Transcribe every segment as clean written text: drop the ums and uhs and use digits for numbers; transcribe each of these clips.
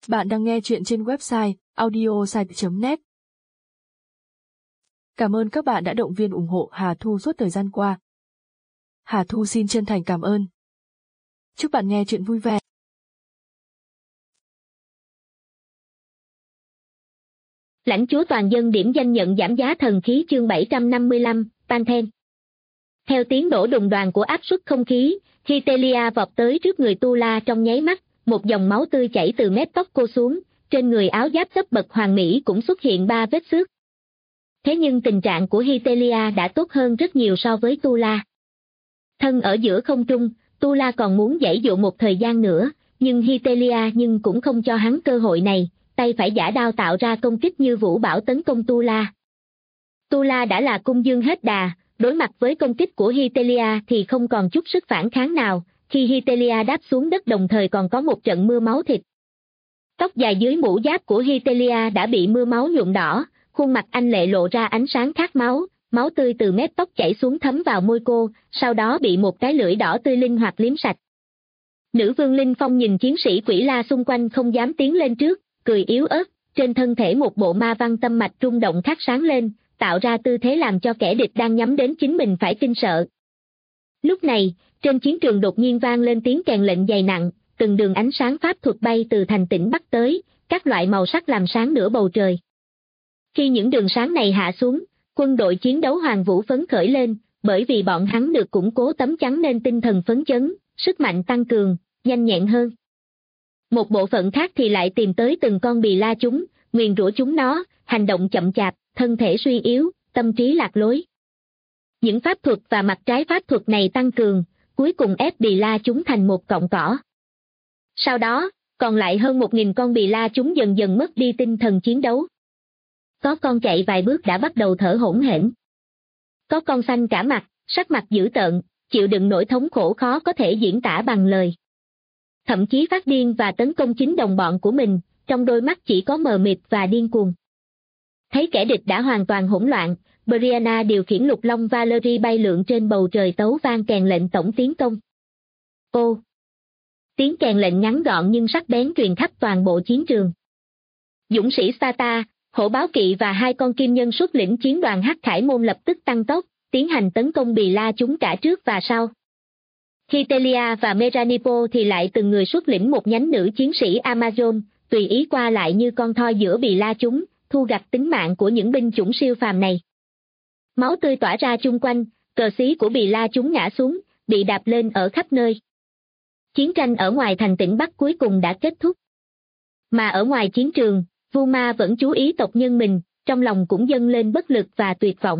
Bạn đang nghe chuyện trên website audiosite.net. Cảm ơn các bạn đã động viên ủng hộ Hà Thu suốt thời gian qua. Hà Thu xin chân thành cảm ơn. Chúc bạn nghe chuyện vui vẻ. Lãnh chúa toàn dân điểm danh nhận giảm giá thần khí chương 755, Panthen. Theo tiếng nổ đùng đoàn của áp suất không khí, Hytelia vọt tới trước người Tu La trong nháy mắt, một dòng máu tươi chảy từ mép tóc cô xuống, trên người áo giáp cấp bậc hoàng mỹ cũng xuất hiện 3 vết xước. Thế nhưng tình trạng của Hytelia đã tốt hơn rất nhiều so với Tu La. Thân ở giữa không trung, Tu La còn muốn giãy dụa một thời gian nữa, nhưng Hytelia cũng không cho hắn cơ hội này, tay phải giã đao tạo ra công kích như vũ bão tấn công Tu La. Tu La đã là cung dương hết đà, đối mặt với công kích của Hytelia thì không còn chút sức phản kháng nào, khi Hytelia đáp xuống đất đồng thời còn có một trận mưa máu thịt. Tóc dài dưới mũ giáp của Hytelia đã bị mưa máu nhuộm đỏ, khuôn mặt anh lệ lộ ra ánh sáng khát máu, máu tươi từ mép tóc chảy xuống thấm vào môi cô, sau đó bị một cái lưỡi đỏ tươi linh hoạt liếm sạch. Nữ vương Linh Phong nhìn chiến sĩ Quỷ La xung quanh không dám tiến lên trước, cười yếu ớt, trên thân thể một bộ ma văn tâm mạch rung động thắp sáng lên, tạo ra tư thế làm cho kẻ địch đang nhắm đến chính mình phải kinh sợ. Lúc này, trên chiến trường đột nhiên vang lên tiếng kèn lệnh dày nặng, từng đường ánh sáng pháp thuật bay từ thành tỉnh Bắc tới, các loại màu sắc làm sáng nửa bầu trời. Khi những đường sáng này hạ xuống, quân đội chiến đấu Hoàng Vũ phấn khởi lên, bởi vì bọn hắn được củng cố tấm chắn nên tinh thần phấn chấn, sức mạnh tăng cường, nhanh nhẹn hơn. Một bộ phận khác thì lại tìm tới từng con bì la chúng, nguyền rủa chúng nó, hành động chậm chạp, thân thể suy yếu, tâm trí lạc lối. Những pháp thuật và mặt trái pháp thuật này tăng cường, cuối cùng ép bì la chúng thành một cọng cỏ. Sau đó, còn lại hơn 1.000 con bì la chúng dần dần mất đi tinh thần chiến đấu. Có con chạy vài bước đã bắt đầu thở hổn hển. Có con xanh cả mặt, sắc mặt dữ tợn, chịu đựng nỗi thống khổ khó có thể diễn tả bằng lời. Thậm chí phát điên và tấn công chính đồng bọn của mình, trong đôi mắt chỉ có mờ mịt và điên cuồng. Thấy kẻ địch đã hoàn toàn hỗn loạn, Brianna điều khiển lục long Valerie bay lượn trên bầu trời tấu vang kèn lệnh tổng tiến công. Ô! Tiếng kèn lệnh ngắn gọn nhưng sắc bén truyền khắp toàn bộ chiến trường. Dũng sĩ Sparta, hổ báo kỵ và 2 con kim nhân xuất lĩnh chiến đoàn Hắc Khải Môn lập tức tăng tốc, tiến hành tấn công bì la chúng cả trước và sau. Hytelia và Meranipo thì lại từng người xuất lĩnh một nhánh nữ chiến sĩ Amazon, tùy ý qua lại như con thoi giữa bì la chúng, thu gặt tính mạng của những binh chủng siêu phàm này. Máu tươi tỏa ra chung quanh, cờ xí của bì la chúng ngã xuống, bị đạp lên ở khắp nơi. Chiến tranh ở ngoài thành tỉnh Bắc cuối cùng đã kết thúc. Mà ở ngoài chiến trường, Vu Ma vẫn chú ý tộc nhân mình, trong lòng cũng dâng lên bất lực và tuyệt vọng.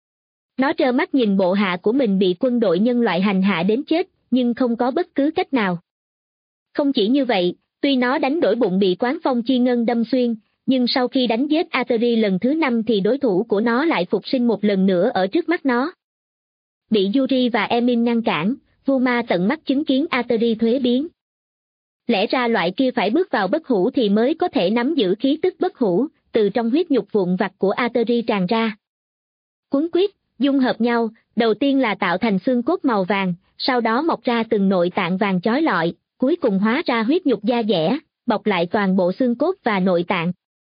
Nó trơ mắt nhìn bộ hạ của mình bị quân đội nhân loại hành hạ đến chết, nhưng không có bất cứ cách nào. Không chỉ như vậy, tuy nó đánh đổi bụng bị Quán Phong Chi Ngân đâm xuyên, nhưng sau khi đánh giết Ateri lần thứ 5 thì đối thủ của nó lại phục sinh một lần nữa ở trước mắt nó. Bị Yuri và Emin ngăn cản, Vu Ma tận mắt chứng kiến Ateri thuế biến. Lẽ ra loại kia phải bước vào bất hủ thì mới có thể nắm giữ khí tức bất hủ, từ trong huyết nhục vụn vặt của Ateri tràn ra. Cuốn quýt, dung hợp nhau, đầu tiên là tạo thành xương cốt màu vàng, sau đó mọc ra từng nội tạng vàng chói lọi, cuối cùng hóa ra huyết nhục da dẻ, bọc lại toàn bộ xương cốt và nội tạng.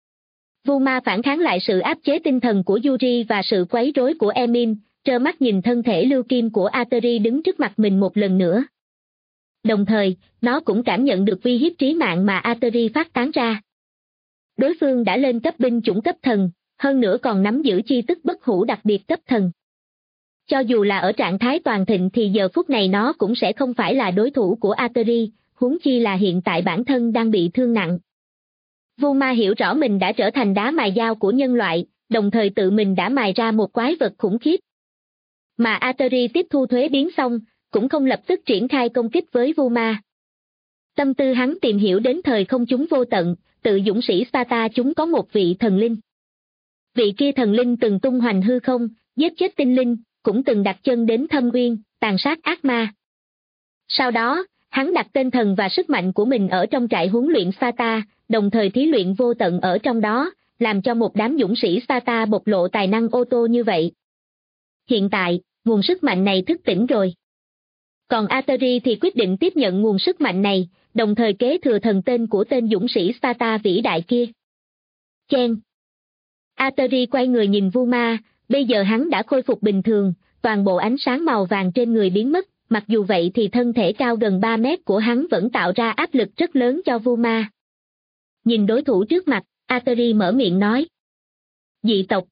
Vu Ma phản kháng lại sự áp chế tinh thần của Yuri và sự quấy rối của Emin, trơ mắt nhìn thân thể lưu kim của Ateri đứng trước mặt mình một lần nữa. Đồng thời, nó cũng cảm nhận được uy hiếp trí mạng mà Ateri phát tán ra. Đối phương đã lên cấp binh chủng cấp thần, hơn nữa còn nắm giữ chi tức bất hủ đặc biệt cấp thần. Cho dù là ở trạng thái toàn thịnh thì giờ phút này nó cũng sẽ không phải là đối thủ của Ateri, huống chi là hiện tại bản thân đang bị thương nặng. Vu Ma hiểu rõ mình đã trở thành đá mài dao của nhân loại, đồng thời tự mình đã mài ra một quái vật khủng khiếp. Mà Ateri tiếp thu thuế biến xong, cũng không lập tức triển khai công kích với Vu Ma. Tâm tư hắn tìm hiểu đến thời không chúng vô tận, tự dũng sĩ Sparta chúng có một vị thần linh. Vị kia thần linh từng tung hoành hư không, giết chết tinh linh, cũng từng đặt chân đến thâm uyên, tàn sát ác ma. Sau đó, hắn đặt tên thần và sức mạnh của mình ở trong trại huấn luyện Sparta, đồng thời thí luyện vô tận ở trong đó, làm cho một đám dũng sĩ Sparta bộc lộ tài năng ô tô như vậy. Hiện tại, nguồn sức mạnh này thức tỉnh rồi. Còn Ateri thì quyết định tiếp nhận nguồn sức mạnh này, đồng thời kế thừa thần tên của tên dũng sĩ Sparta vĩ đại kia. Chen. Ateri quay người nhìn Vuma, bây giờ hắn đã khôi phục bình thường, toàn bộ ánh sáng màu vàng trên người biến mất, mặc dù vậy thì thân thể cao gần 3 mét của hắn vẫn tạo ra áp lực rất lớn cho Vuma. Nhìn đối thủ trước mặt, Ateri mở miệng nói. Dị tộc.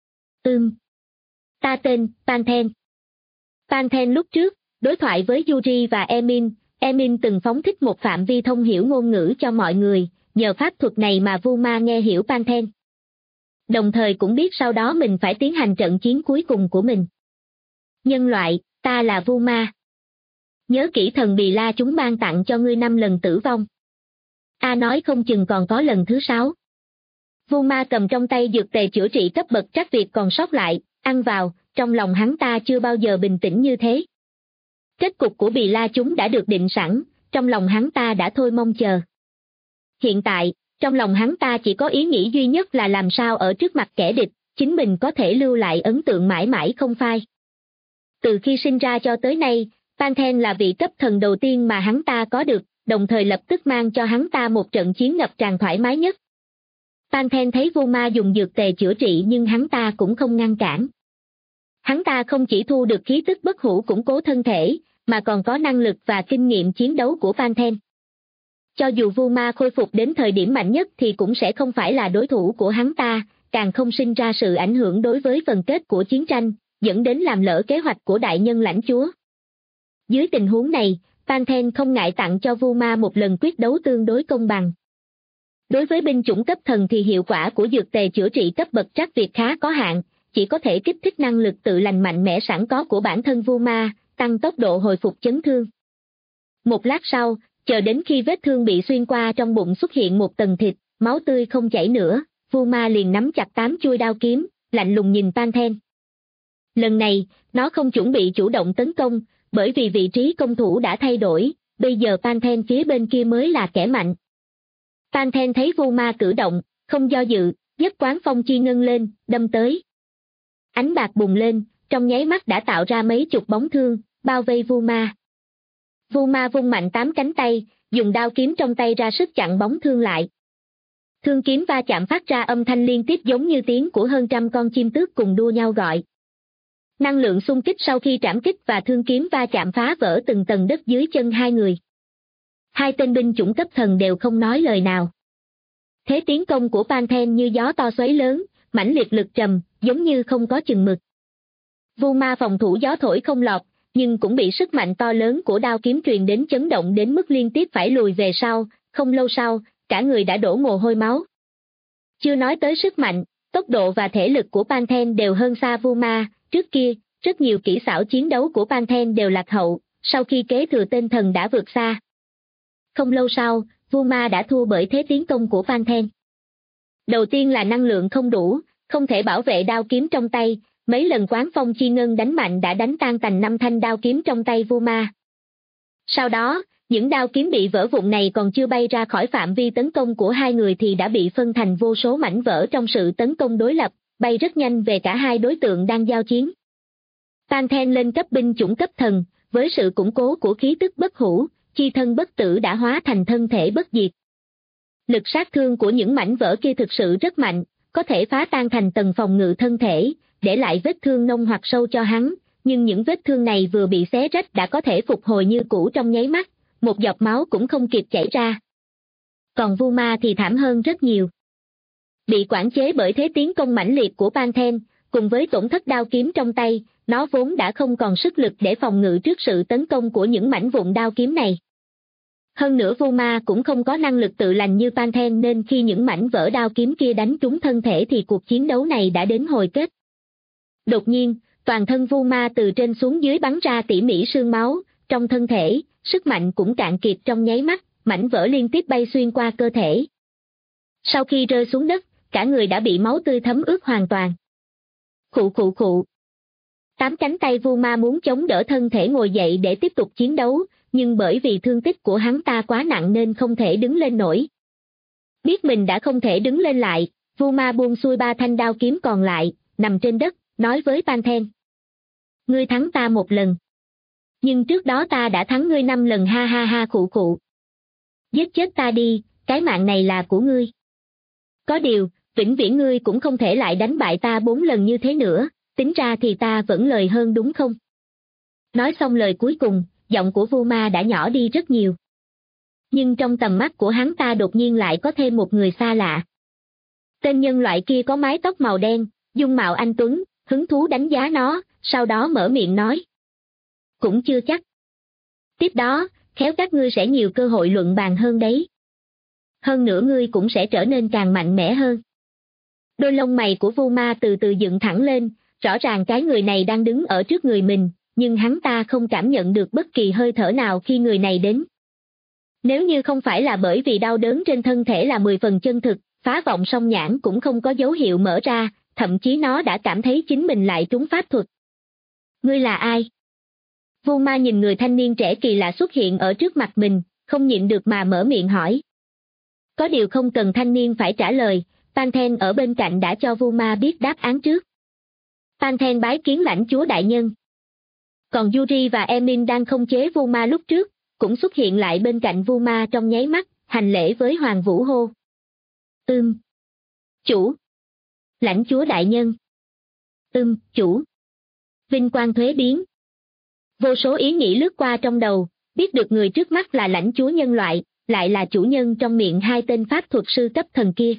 Ta tên, Panthen. Panthen lúc trước, đối thoại với Yuri và Emin từng phóng thích một phạm vi thông hiểu ngôn ngữ cho mọi người, nhờ pháp thuật này mà Vuma nghe hiểu Panthen. Đồng thời cũng biết sau đó mình phải tiến hành trận chiến cuối cùng của mình. Nhân loại, ta là Vuma. Nhớ kỹ thần Bì La chúng ban tặng cho ngươi 5 lần tử vong. A nói không chừng còn có lần thứ 6. Vuma cầm trong tay dược tề chữa trị cấp bậc trắc việt còn sót lại, ăn vào, trong lòng hắn ta chưa bao giờ bình tĩnh như thế. Kết cục của Bì La chúng đã được định sẵn, trong lòng hắn ta đã thôi mong chờ. Hiện tại, trong lòng hắn ta chỉ có ý nghĩ duy nhất là làm sao ở trước mặt kẻ địch, chính mình có thể lưu lại ấn tượng mãi mãi không phai. Từ khi sinh ra cho tới nay, Panthen là vị cấp thần đầu tiên mà hắn ta có được, đồng thời lập tức mang cho hắn ta một trận chiến ngập tràn thoải mái nhất. Panthen thấy Vuma dùng dược tề chữa trị nhưng hắn ta cũng không ngăn cản. Hắn ta không chỉ thu được khí tức bất hủ củng cố thân thể, mà còn có năng lực và kinh nghiệm chiến đấu của Panthen. Cho dù Vuma khôi phục đến thời điểm mạnh nhất thì cũng sẽ không phải là đối thủ của hắn ta, càng không sinh ra sự ảnh hưởng đối với phần kết của chiến tranh, dẫn đến làm lỡ kế hoạch của đại nhân lãnh chúa. Dưới tình huống này, Panthen không ngại tặng cho Vuma một lần quyết đấu tương đối công bằng. Đối với binh chủng cấp thần thì hiệu quả của dược tề chữa trị cấp bậc trắc việt khá có hạn, chỉ có thể kích thích năng lực tự lành mạnh mẽ sẵn có của bản thân Vuma, tăng tốc độ hồi phục chấn thương. Một lát sau, chờ đến khi vết thương bị xuyên qua trong bụng xuất hiện một tầng thịt, máu tươi không chảy nữa, Vuma liền nắm chặt 8 chuôi đao kiếm, lạnh lùng nhìn Panthen. Lần này, nó không chuẩn bị chủ động tấn công, bởi vì vị trí công thủ đã thay đổi, bây giờ Panthen phía bên kia mới là kẻ mạnh. Panthen thấy Vuma cử động, không do dự, nhấc quán phong chi ngân lên, đâm tới. Ánh bạc bùng lên, trong nháy mắt đã tạo ra mấy chục bóng thương, bao vây Vuma. Vuma vung mạnh 8 cánh tay, dùng đao kiếm trong tay ra sức chặn bóng thương lại. Thương kiếm va chạm phát ra âm thanh liên tiếp giống như tiếng của hơn trăm con chim tước cùng đua nhau gọi. Năng lượng xung kích sau khi trảm kích và thương kiếm va chạm phá vỡ từng tầng đất dưới chân hai người. Hai tên binh chủng cấp thần đều không nói lời nào. Thế tiến công của Panthen như gió to xoáy lớn, mãnh liệt lực trầm, giống như không có chừng mực. Vuma phòng thủ gió thổi không lọt, nhưng cũng bị sức mạnh to lớn của đao kiếm truyền đến chấn động đến mức liên tiếp phải lùi về sau, không lâu sau, cả người đã đổ mồ hôi máu. Chưa nói tới sức mạnh, tốc độ và thể lực của Panthen đều hơn xa Vuma, trước kia, rất nhiều kỹ xảo chiến đấu của Panthen đều lạc hậu, sau khi kế thừa tên thần đã vượt xa. Không lâu sau, Vuma đã thua bởi thế tiến công của Panthen. Đầu tiên là năng lượng không đủ, không thể bảo vệ đao kiếm trong tay, mấy lần quán phong chi ngân đánh mạnh đã đánh tan tành 5 thanh đao kiếm trong tay Vuma. Sau đó, những đao kiếm bị vỡ vụn này còn chưa bay ra khỏi phạm vi tấn công của hai người thì đã bị phân thành vô số mảnh vỡ trong sự tấn công đối lập, bay rất nhanh về cả hai đối tượng đang giao chiến. Panthen lên cấp binh chủng cấp thần, với sự củng cố của khí tức bất hủ, chi thân bất tử đã hóa thành thân thể bất diệt. Lực sát thương của những mảnh vỡ kia thực sự rất mạnh, có thể phá tan thành tầng phòng ngự thân thể, để lại vết thương nông hoặc sâu cho hắn, nhưng những vết thương này vừa bị xé rách đã có thể phục hồi như cũ trong nháy mắt, một giọt máu cũng không kịp chảy ra. Còn Vuma thì thảm hơn rất nhiều. Bị quản chế bởi thế tiến công mãnh liệt của Panthen, cùng với tổn thất đao kiếm trong tay, nó vốn đã không còn sức lực để phòng ngự trước sự tấn công của những mảnh vụn đao kiếm này. Hơn nữa Vuma cũng không có năng lực tự lành như Panthen nên khi những mảnh vỡ đao kiếm kia đánh trúng thân thể thì cuộc chiến đấu này đã đến hồi kết. Đột nhiên, toàn thân Vuma từ trên xuống dưới bắn ra tỉ mỉ sương máu, trong thân thể, sức mạnh cũng cạn kiệt trong nháy mắt, mảnh vỡ liên tiếp bay xuyên qua cơ thể. Sau khi rơi xuống đất, cả người đã bị máu tươi thấm ướt hoàn toàn. Khụ. 8 cánh tay Vuma muốn chống đỡ thân thể ngồi dậy để tiếp tục chiến đấu, nhưng bởi vì thương tích của hắn ta quá nặng nên không thể đứng lên nổi. Biết mình đã không thể đứng lên lại, Vuma buông xuôi 3 thanh đao kiếm còn lại, nằm trên đất, nói với Panthen. Ngươi thắng ta 1 lần. Nhưng trước đó ta đã thắng ngươi 5 lần ha ha ha khụ. Giết chết ta đi, cái mạng này là của ngươi. Có điều, vĩnh viễn ngươi cũng không thể lại đánh bại ta 4 lần như thế nữa, tính ra thì ta vẫn lời hơn đúng không? Nói xong lời cuối cùng, giọng của Vu Ma đã nhỏ đi rất nhiều. Nhưng trong tầm mắt của hắn ta đột nhiên lại có thêm một người xa lạ. Tên nhân loại kia có mái tóc màu đen, dung mạo anh tuấn, hứng thú đánh giá nó, sau đó mở miệng nói. Cũng chưa chắc. Tiếp đó, khéo các ngươi sẽ nhiều cơ hội luận bàn hơn đấy. Hơn nữa ngươi cũng sẽ trở nên càng mạnh mẽ hơn. Đôi lông mày của Vu Ma từ từ dựng thẳng lên, rõ ràng cái người này đang đứng ở trước người mình, nhưng hắn ta không cảm nhận được bất kỳ hơi thở nào khi người này đến. Nếu như không phải là bởi vì đau đớn trên thân thể là 10 phần chân thực, phá vọng song nhãn cũng không có dấu hiệu mở ra, thậm chí nó đã cảm thấy chính mình lại trúng pháp thuật. Ngươi là ai? Vu Ma nhìn người thanh niên trẻ kỳ lạ xuất hiện ở trước mặt mình, không nhịn được mà mở miệng hỏi. Có điều không cần thanh niên phải trả lời, Panthen ở bên cạnh đã cho Vu Ma biết đáp án trước. Panthen bái kiến lãnh chúa đại nhân. Còn Yuri và Emin đang khống chế Vu Ma lúc trước, cũng xuất hiện lại bên cạnh Vu Ma trong nháy mắt, hành lễ với Hoàng Vũ hô. Chủ. Lãnh chúa đại nhân. Chủ. Vinh quang thuế biến. Vô số ý nghĩ lướt qua trong đầu, biết được người trước mắt là lãnh chúa nhân loại, lại là chủ nhân trong miệng hai tên pháp thuật sư cấp thần kia.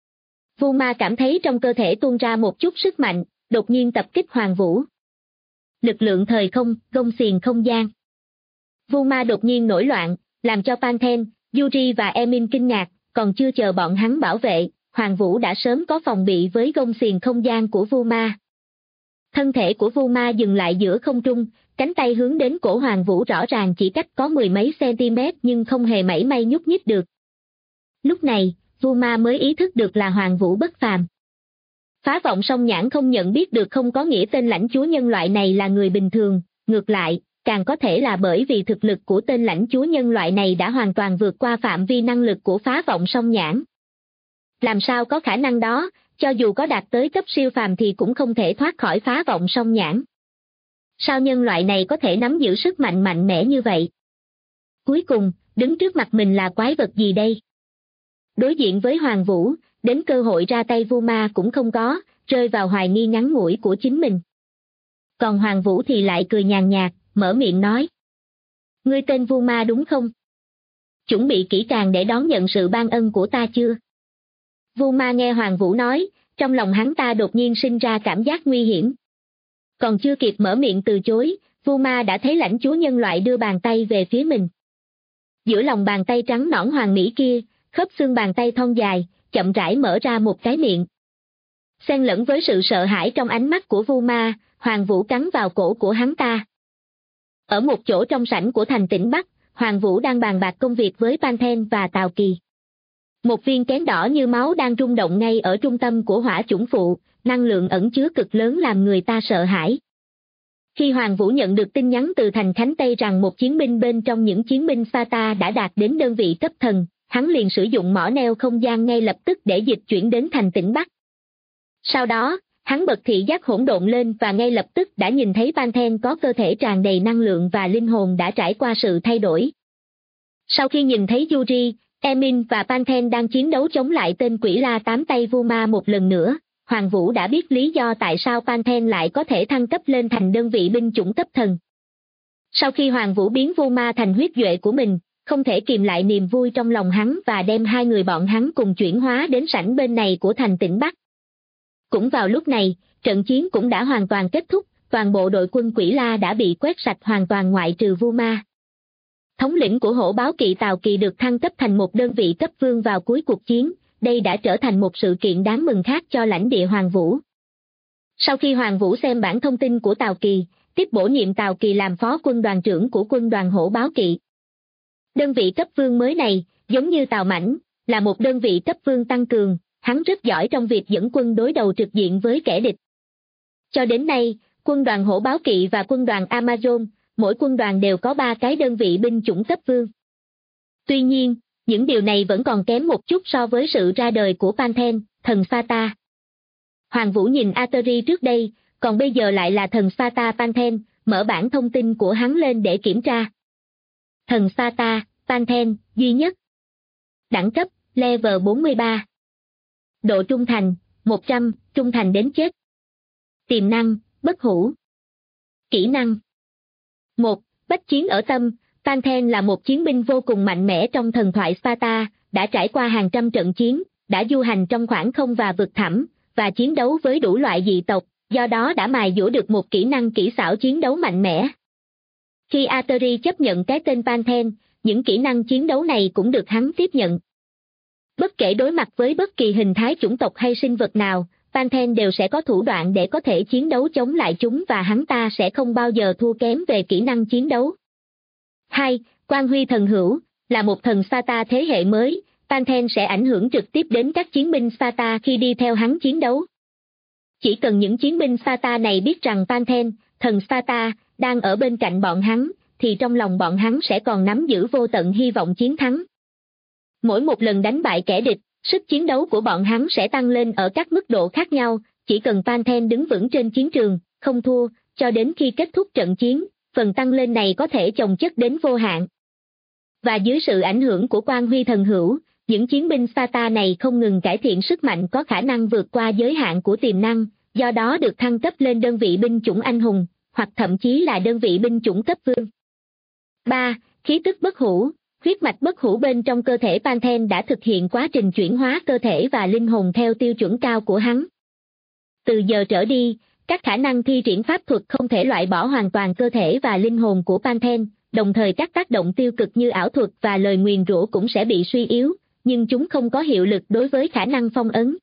Vu Ma cảm thấy trong cơ thể tuôn ra một chút sức mạnh, đột nhiên tập kích Hoàng Vũ. Lực lượng thời không, gông xiềng không gian. Vu Ma đột nhiên nổi loạn, làm cho Panthen, Yuri và Emin kinh ngạc, còn chưa chờ bọn hắn bảo vệ, Hoàng Vũ đã sớm có phòng bị với gông xiềng không gian của Vu Ma. Thân thể của Vu Ma dừng lại giữa không trung, cánh tay hướng đến cổ Hoàng Vũ rõ ràng chỉ cách có 10 mấy cm nhưng không hề mảy may nhúc nhích được. Lúc này, Vu Ma mới ý thức được là Hoàng Vũ bất phàm. Phá vọng song nhãn không nhận biết được không có nghĩa tên lãnh chúa nhân loại này là người bình thường, ngược lại, càng có thể là bởi vì thực lực của tên lãnh chúa nhân loại này đã hoàn toàn vượt qua phạm vi năng lực của phá vọng song nhãn. Làm sao có khả năng đó, cho dù có đạt tới cấp siêu phàm thì cũng không thể thoát khỏi phá vọng song nhãn. Sao nhân loại này có thể nắm giữ sức mạnh mạnh mẽ như vậy? Cuối cùng, đứng trước mặt mình là quái vật gì đây? Đối diện với Hoàng Vũ, đến cơ hội ra tay Vu Ma cũng không có, rơi vào hoài nghi ngắn ngủi của chính mình. Còn Hoàng Vũ thì lại cười nhàn nhạt, mở miệng nói. Ngươi tên Vu Ma đúng không? Chuẩn bị kỹ càng để đón nhận sự ban ân của ta chưa? Vu Ma nghe Hoàng Vũ nói, trong lòng hắn ta đột nhiên sinh ra cảm giác nguy hiểm. Còn chưa kịp mở miệng từ chối, Vu Ma đã thấy lãnh chúa nhân loại đưa bàn tay về phía mình. Giữa lòng bàn tay trắng nõn hoàng mỹ kia, khớp xương bàn tay thon dài, chậm rãi mở ra một cái miệng. Xen lẫn với sự sợ hãi trong ánh mắt của Vu Ma, Hoàng Vũ cắn vào cổ của hắn ta. Ở một chỗ trong sảnh của thành tỉnh Bắc, Hoàng Vũ đang bàn bạc công việc với Panthen và Tào Kỳ. Một viên kén đỏ như máu đang rung động ngay ở trung tâm của hỏa chủng phụ, năng lượng ẩn chứa cực lớn làm người ta sợ hãi. Khi Hoàng Vũ nhận được tin nhắn từ thành Khánh Tây rằng một chiến binh bên trong những chiến binh Sata đã đạt đến đơn vị cấp thần, hắn liền sử dụng mỏ neo không gian ngay lập tức để dịch chuyển đến thành tỉnh Bắc. Sau đó, hắn bật thị giác hỗn độn lên và ngay lập tức đã nhìn thấy Panthen có cơ thể tràn đầy năng lượng và linh hồn đã trải qua sự thay đổi. Sau khi nhìn thấy Yuri, Emin và Panthen đang chiến đấu chống lại tên quỷ la tám tay Vu Ma một lần nữa, Hoàng Vũ đã biết lý do tại sao Panthen lại có thể thăng cấp lên thành đơn vị binh chủng cấp thần. Sau khi Hoàng Vũ biến Vu Ma thành huyết duệ của mình, không thể kìm lại niềm vui trong lòng hắn và đem hai người bọn hắn cùng chuyển hóa đến sảnh bên này của thành tỉnh Bắc. Cũng vào lúc này, trận chiến cũng đã hoàn toàn kết thúc, toàn bộ đội quân quỷ la đã bị quét sạch hoàn toàn ngoại trừ Vu Ma. Thống lĩnh của hổ báo kỵ Tào Kỳ được thăng cấp thành một đơn vị cấp vương vào cuối cuộc chiến, đây đã trở thành một sự kiện đáng mừng khác cho lãnh địa Hoàng Vũ. Sau khi Hoàng Vũ xem bản thông tin của Tào Kỳ, tiếp bổ nhiệm Tào Kỳ làm phó quân đoàn trưởng của quân đoàn hổ báo kỵ. Đơn vị cấp vương mới này, giống như Tào Mãnh, là một đơn vị cấp vương tăng cường, hắn rất giỏi trong việc dẫn quân đối đầu trực diện với kẻ địch. Cho đến nay, quân đoàn hổ báo kỵ và quân đoàn Amazon, mỗi quân đoàn đều có 3 cái đơn vị binh chủng cấp vương. Tuy nhiên, những điều này vẫn còn kém một chút so với sự ra đời của Panthen, thần Sata. Hoàng Vũ nhìn Atari trước đây, còn bây giờ lại là thần Sata Panthen, mở bản thông tin của hắn lên để kiểm tra. Thần Sata, Panthen, duy nhất. Đẳng cấp, level 43. Độ trung thành, 100, trung thành đến chết. Tiềm năng, bất hủ. Kỹ năng 1. Bách chiến ở tâm. Panthen là một chiến binh vô cùng mạnh mẽ trong thần thoại Sparta, đã trải qua hàng trăm trận chiến, đã du hành trong khoảng không và vực thẳm, và chiến đấu với đủ loại dị tộc, do đó đã mài dũa được một kỹ năng kỹ xảo chiến đấu mạnh mẽ. Khi Atari chấp nhận cái tên Panthen, những kỹ năng chiến đấu này cũng được hắn tiếp nhận. Bất kể đối mặt với bất kỳ hình thái chủng tộc hay sinh vật nào, Panthen đều sẽ có thủ đoạn để có thể chiến đấu chống lại chúng và hắn ta sẽ không bao giờ thua kém về kỹ năng chiến đấu. 2. Quang huy thần hữu, là một thần Sparta thế hệ mới, Panthen sẽ ảnh hưởng trực tiếp đến các chiến binh Sparta khi đi theo hắn chiến đấu. Chỉ cần những chiến binh Sparta này biết rằng Panthen, thần Sparta, đang ở bên cạnh bọn hắn, thì trong lòng bọn hắn sẽ còn nắm giữ vô tận hy vọng chiến thắng. Mỗi một lần đánh bại kẻ địch, sức chiến đấu của bọn hắn sẽ tăng lên ở các mức độ khác nhau, chỉ cần Panthen đứng vững trên chiến trường, không thua, cho đến khi kết thúc trận chiến, phần tăng lên này có thể chồng chất đến vô hạn. Và dưới sự ảnh hưởng của quang huy thần hữu, những chiến binh Sparta này không ngừng cải thiện sức mạnh, có khả năng vượt qua giới hạn của tiềm năng, do đó được thăng cấp lên đơn vị binh chủng anh hùng, hoặc thậm chí là đơn vị binh chủng cấp vương. 3. Khí tức bất hủ. Huyết mạch bất hủ bên trong cơ thể Panthen đã thực hiện quá trình chuyển hóa cơ thể và linh hồn theo tiêu chuẩn cao của hắn. Từ giờ trở đi, các khả năng thi triển pháp thuật không thể loại bỏ hoàn toàn cơ thể và linh hồn của Panthen, đồng thời các tác động tiêu cực như ảo thuật và lời nguyền rủa cũng sẽ bị suy yếu, nhưng chúng không có hiệu lực đối với khả năng phong ấn.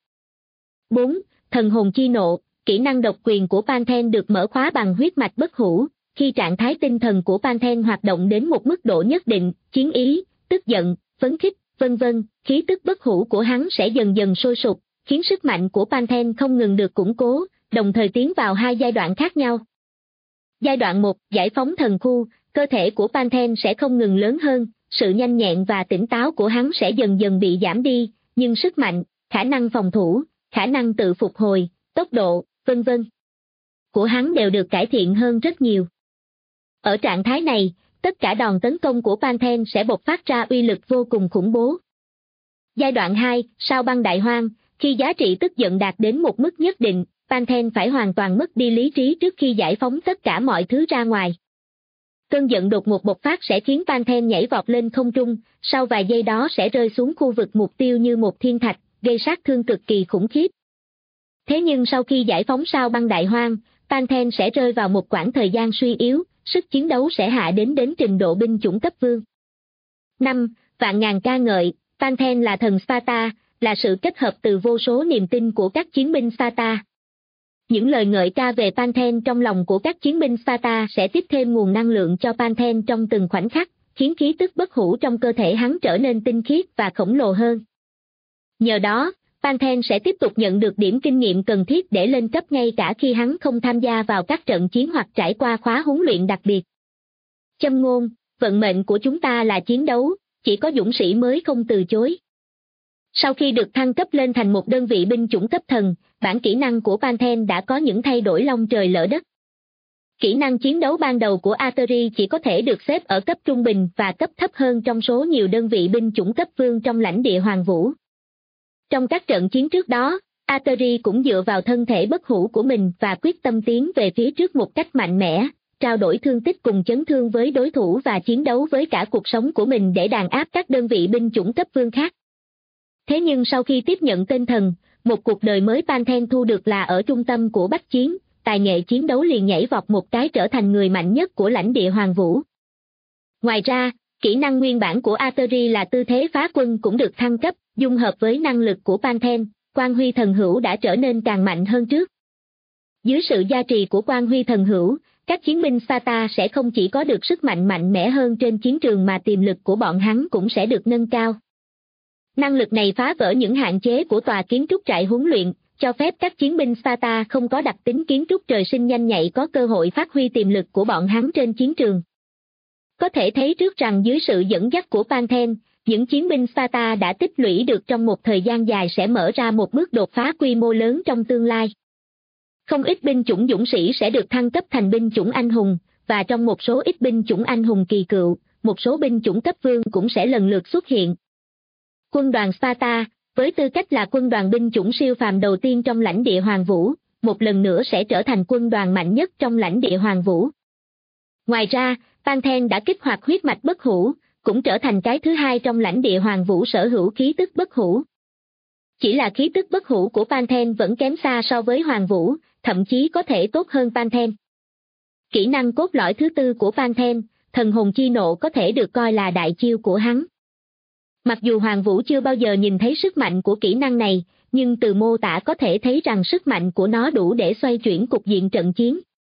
4. Thần hồn chi nộ. Kỹ năng độc quyền của Panthen được mở khóa bằng huyết mạch bất hủ. Khi trạng thái tinh thần của Panthen hoạt động đến một mức độ nhất định, chiến ý, tức giận, phấn khích, vân vân, khí tức bất hủ của hắn sẽ dần dần sôi sục, khiến sức mạnh của Panthen không ngừng được củng cố, đồng thời tiến vào hai giai đoạn khác nhau. Giai đoạn 1, giải phóng thần khu, cơ thể của Panthen sẽ không ngừng lớn hơn, sự nhanh nhẹn và tỉnh táo của hắn sẽ dần dần bị giảm đi, nhưng sức mạnh, khả năng phòng thủ, khả năng tự phục hồi, tốc độ, vân vân, của hắn đều được cải thiện hơn rất nhiều. Ở trạng thái này, tất cả đòn tấn công của Panthen sẽ bộc phát ra uy lực vô cùng khủng bố. Giai đoạn 2, sao băng đại hoang, khi giá trị tức giận đạt đến một mức nhất định, Panthen phải hoàn toàn mất đi lý trí trước khi giải phóng tất cả mọi thứ ra ngoài. Cơn giận đột ngột bộc phát sẽ khiến Panthen nhảy vọt lên không trung, sau vài giây đó sẽ rơi xuống khu vực mục tiêu như một thiên thạch, gây sát thương cực kỳ khủng khiếp. Thế nhưng sau khi giải phóng sao băng đại hoang, Panthen sẽ rơi vào một quãng thời gian suy yếu, sức chiến đấu sẽ hạ đến trình độ binh chủng cấp vương. 5. Vạn ngàn ca ngợi. Panthen là thần Sparta, là sự kết hợp từ vô số niềm tin của các chiến binh Sparta. Những lời ngợi ca về Panthen trong lòng của các chiến binh Sparta sẽ tiếp thêm nguồn năng lượng cho Panthen trong từng khoảnh khắc, khiến khí tức bất hủ trong cơ thể hắn trở nên tinh khiết và khổng lồ hơn. Nhờ đó, Panthen sẽ tiếp tục nhận được điểm kinh nghiệm cần thiết để lên cấp ngay cả khi hắn không tham gia vào các trận chiến hoặc trải qua khóa huấn luyện đặc biệt. Châm ngôn, vận mệnh của chúng ta là chiến đấu, chỉ có dũng sĩ mới không từ chối. Sau khi được thăng cấp lên thành một đơn vị binh chủng cấp thần, bản kỹ năng của Panthen đã có những thay đổi long trời lỡ đất. Kỹ năng chiến đấu ban đầu của Atari chỉ có thể được xếp ở cấp trung bình và cấp thấp hơn trong số nhiều đơn vị binh chủng cấp vương trong lãnh địa Hoàng Vũ. Trong các trận chiến trước đó, Atari cũng dựa vào thân thể bất hủ của mình và quyết tâm tiến về phía trước một cách mạnh mẽ, trao đổi thương tích cùng chấn thương với đối thủ và chiến đấu với cả cuộc sống của mình để đàn áp các đơn vị binh chủng cấp vương khác. Thế nhưng sau khi tiếp nhận tên thần, một cuộc đời mới Panthen thu được là ở trung tâm của bách chiến, tài nghệ chiến đấu liền nhảy vọt một cái trở thành người mạnh nhất của lãnh địa Hoàng Vũ. Ngoài ra, kỹ năng nguyên bản của Atari là tư thế phá quân cũng được thăng cấp, dung hợp với năng lực của Panthen, quang huy thần hữu đã trở nên càng mạnh hơn trước. Dưới sự gia trì của quang huy thần hữu, các chiến binh Sparta sẽ không chỉ có được sức mạnh mạnh mẽ hơn trên chiến trường mà tiềm lực của bọn hắn cũng sẽ được nâng cao. Năng lực này phá vỡ những hạn chế của tòa kiến trúc trại huấn luyện, cho phép các chiến binh Sparta không có đặc tính kiến trúc trời sinh nhanh nhạy có cơ hội phát huy tiềm lực của bọn hắn trên chiến trường. Có thể thấy trước rằng dưới sự dẫn dắt của Panthen, những chiến binh Sparta đã tích lũy được trong một thời gian dài sẽ mở ra một bước đột phá quy mô lớn trong tương lai. Không ít binh chủng dũng sĩ sẽ được thăng cấp thành binh chủng anh hùng, và trong một số ít binh chủng anh hùng kỳ cựu, một số binh chủng cấp vương cũng sẽ lần lượt xuất hiện. Quân đoàn Sparta, với tư cách là quân đoàn binh chủng siêu phàm đầu tiên trong lãnh địa Hoàng Vũ, một lần nữa sẽ trở thành quân đoàn mạnh nhất trong lãnh địa Hoàng Vũ. Ngoài ra, Panthen đã kích hoạt huyết mạch bất hủ, cũng trở thành cái thứ hai trong lãnh địa Hoàng Vũ sở hữu khí tức bất hủ. Chỉ là khí tức bất hủ của Panthen vẫn kém xa so với Hoàng Vũ, thậm chí có thể tốt hơn Panthen. Kỹ năng cốt lõi thứ tư của Panthen, thần hồn chi nộ có thể được coi là đại chiêu của hắn. Mặc dù Hoàng Vũ chưa bao giờ nhìn thấy sức mạnh của kỹ năng này, nhưng từ mô tả có thể thấy rằng sức mạnh của nó đủ để xoay chuyển cục diện trận chiến.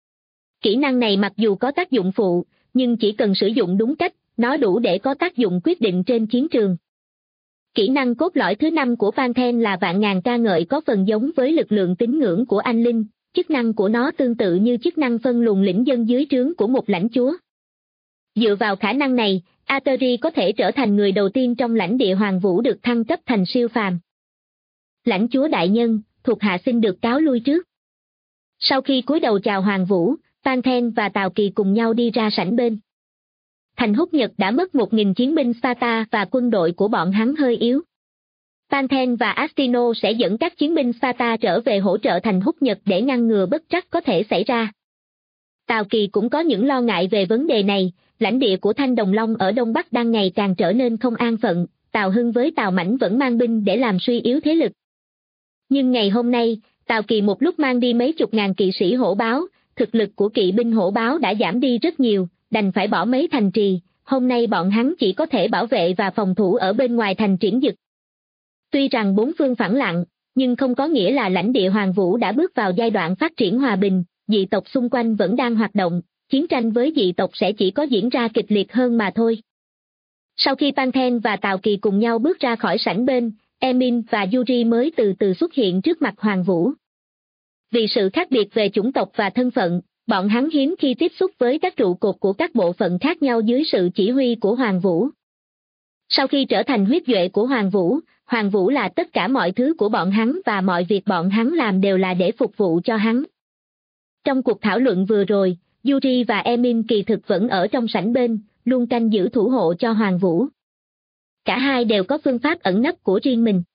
Kỹ năng này mặc dù có tác dụng phụ, nhưng chỉ cần sử dụng đúng cách, nó đủ để có tác dụng quyết định trên chiến trường. Kỹ năng cốt lõi thứ 5 của Panthen là vạn ngàn ca ngợi, có phần giống với lực lượng tín ngưỡng của anh linh, chức năng của nó tương tự như chức năng phân luồng lĩnh dân dưới trướng của một lãnh chúa. Dựa vào khả năng này, Ateri có thể trở thành người đầu tiên trong lãnh địa Hoàng Vũ được thăng cấp thành siêu phàm. Lãnh chúa đại nhân, thuộc hạ xin được cáo lui trước. Sau khi cúi đầu chào Hoàng Vũ, Panthen và Tào Kỳ cùng nhau đi ra sảnh bên. Thành Húc Nhật đã mất 1.000 chiến binh Sparta và quân đội của bọn hắn hơi yếu. Panthen và Astino sẽ dẫn các chiến binh Sparta trở về hỗ trợ Thành Húc Nhật để ngăn ngừa bất trắc có thể xảy ra. Tào Kỳ cũng có những lo ngại về vấn đề này, lãnh địa của Thanh Đồng Long ở Đông Bắc đang ngày càng trở nên không an phận, Tào Hưng với Tào Mãnh vẫn mang binh để làm suy yếu thế lực. Nhưng ngày hôm nay, Tào Kỳ một lúc mang đi mấy chục ngàn kỵ sĩ hổ báo, thực lực của kỵ binh hổ báo đã giảm đi rất nhiều, đành phải bỏ mấy thành trì, hôm nay bọn hắn chỉ có thể bảo vệ và phòng thủ ở bên ngoài thành Triển Dực. Tuy rằng bốn phương phẳng lặng, nhưng không có nghĩa là lãnh địa Hoàng Vũ đã bước vào giai đoạn phát triển hòa bình, dị tộc xung quanh vẫn đang hoạt động, chiến tranh với dị tộc sẽ chỉ có diễn ra kịch liệt hơn mà thôi. Sau khi Panthen và Tào Kỳ cùng nhau bước ra khỏi sảnh bên, Emin và Yuri mới từ từ xuất hiện trước mặt Hoàng Vũ. Vì sự khác biệt về chủng tộc và thân phận, bọn hắn hiếm khi tiếp xúc với các trụ cột của các bộ phận khác nhau dưới sự chỉ huy của Hoàng Vũ. Sau khi trở thành huyết duệ của Hoàng Vũ là tất cả mọi thứ của bọn hắn và mọi việc bọn hắn làm đều là để phục vụ cho hắn. Trong cuộc thảo luận vừa rồi, Yuri và Emin kỳ thực vẫn ở trong sảnh bên, luôn canh giữ thủ hộ cho Hoàng Vũ. Cả hai đều có phương pháp ẩn nấp của riêng mình.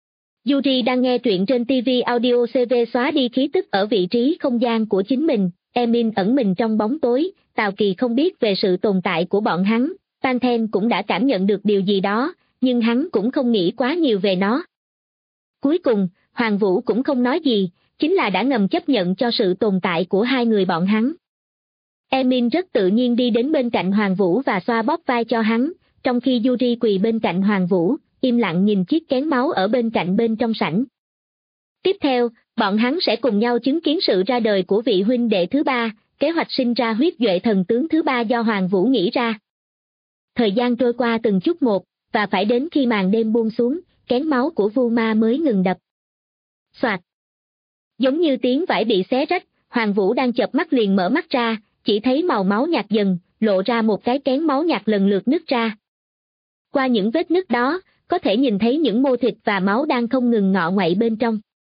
Yuri đang nghe truyện trên TV Audio CV xóa đi khí tức ở vị trí không gian của chính mình, Emin ẩn mình trong bóng tối, Tào Kỳ không biết về sự tồn tại của bọn hắn, Panthen cũng đã cảm nhận được điều gì đó, nhưng hắn cũng không nghĩ quá nhiều về nó. Cuối cùng, Hoàng Vũ cũng không nói gì, chính là đã ngầm chấp nhận cho sự tồn tại của hai người bọn hắn. Emin rất tự nhiên đi đến bên cạnh Hoàng Vũ và xoa bóp vai cho hắn, trong khi Yuri quỳ bên cạnh Hoàng Vũ, im lặng nhìn chiếc kén máu ở bên cạnh bên trong sảnh. Tiếp theo, bọn hắn sẽ cùng nhau chứng kiến sự ra đời của vị huynh đệ thứ ba, kế hoạch sinh ra huyết duệ thần tướng thứ ba do Hoàng Vũ nghĩ ra. Thời gian trôi qua từng chút một, và phải đến khi màn đêm buông xuống, kén máu của Vu Ma mới ngừng đập. Soạt. Giống như tiếng vải bị xé rách, Hoàng Vũ đang chợp mắt liền mở mắt ra, chỉ thấy màu máu nhạt dần, lộ ra một cái kén máu nhạt lần lượt nứt ra. Qua những vết nứt đó, có thể nhìn thấy những mô thịt và máu đang không ngừng ngọ nguậy bên trong.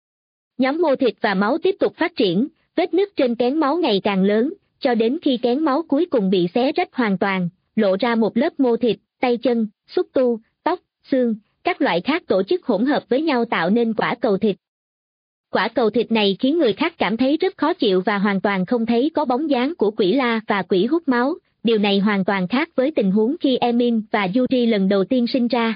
Nhóm mô thịt và máu tiếp tục phát triển, vết nứt trên kén máu ngày càng lớn, cho đến khi kén máu cuối cùng bị xé rách hoàn toàn, lộ ra một lớp mô thịt, tay chân, xúc tu, tóc, xương, các loại khác tổ chức hỗn hợp với nhau tạo nên quả cầu thịt. Quả cầu thịt này khiến người khác cảm thấy rất khó chịu và hoàn toàn không thấy có bóng dáng của quỷ la và quỷ hút máu, điều này hoàn toàn khác với tình huống khi Emin và Yuri lần đầu tiên sinh ra.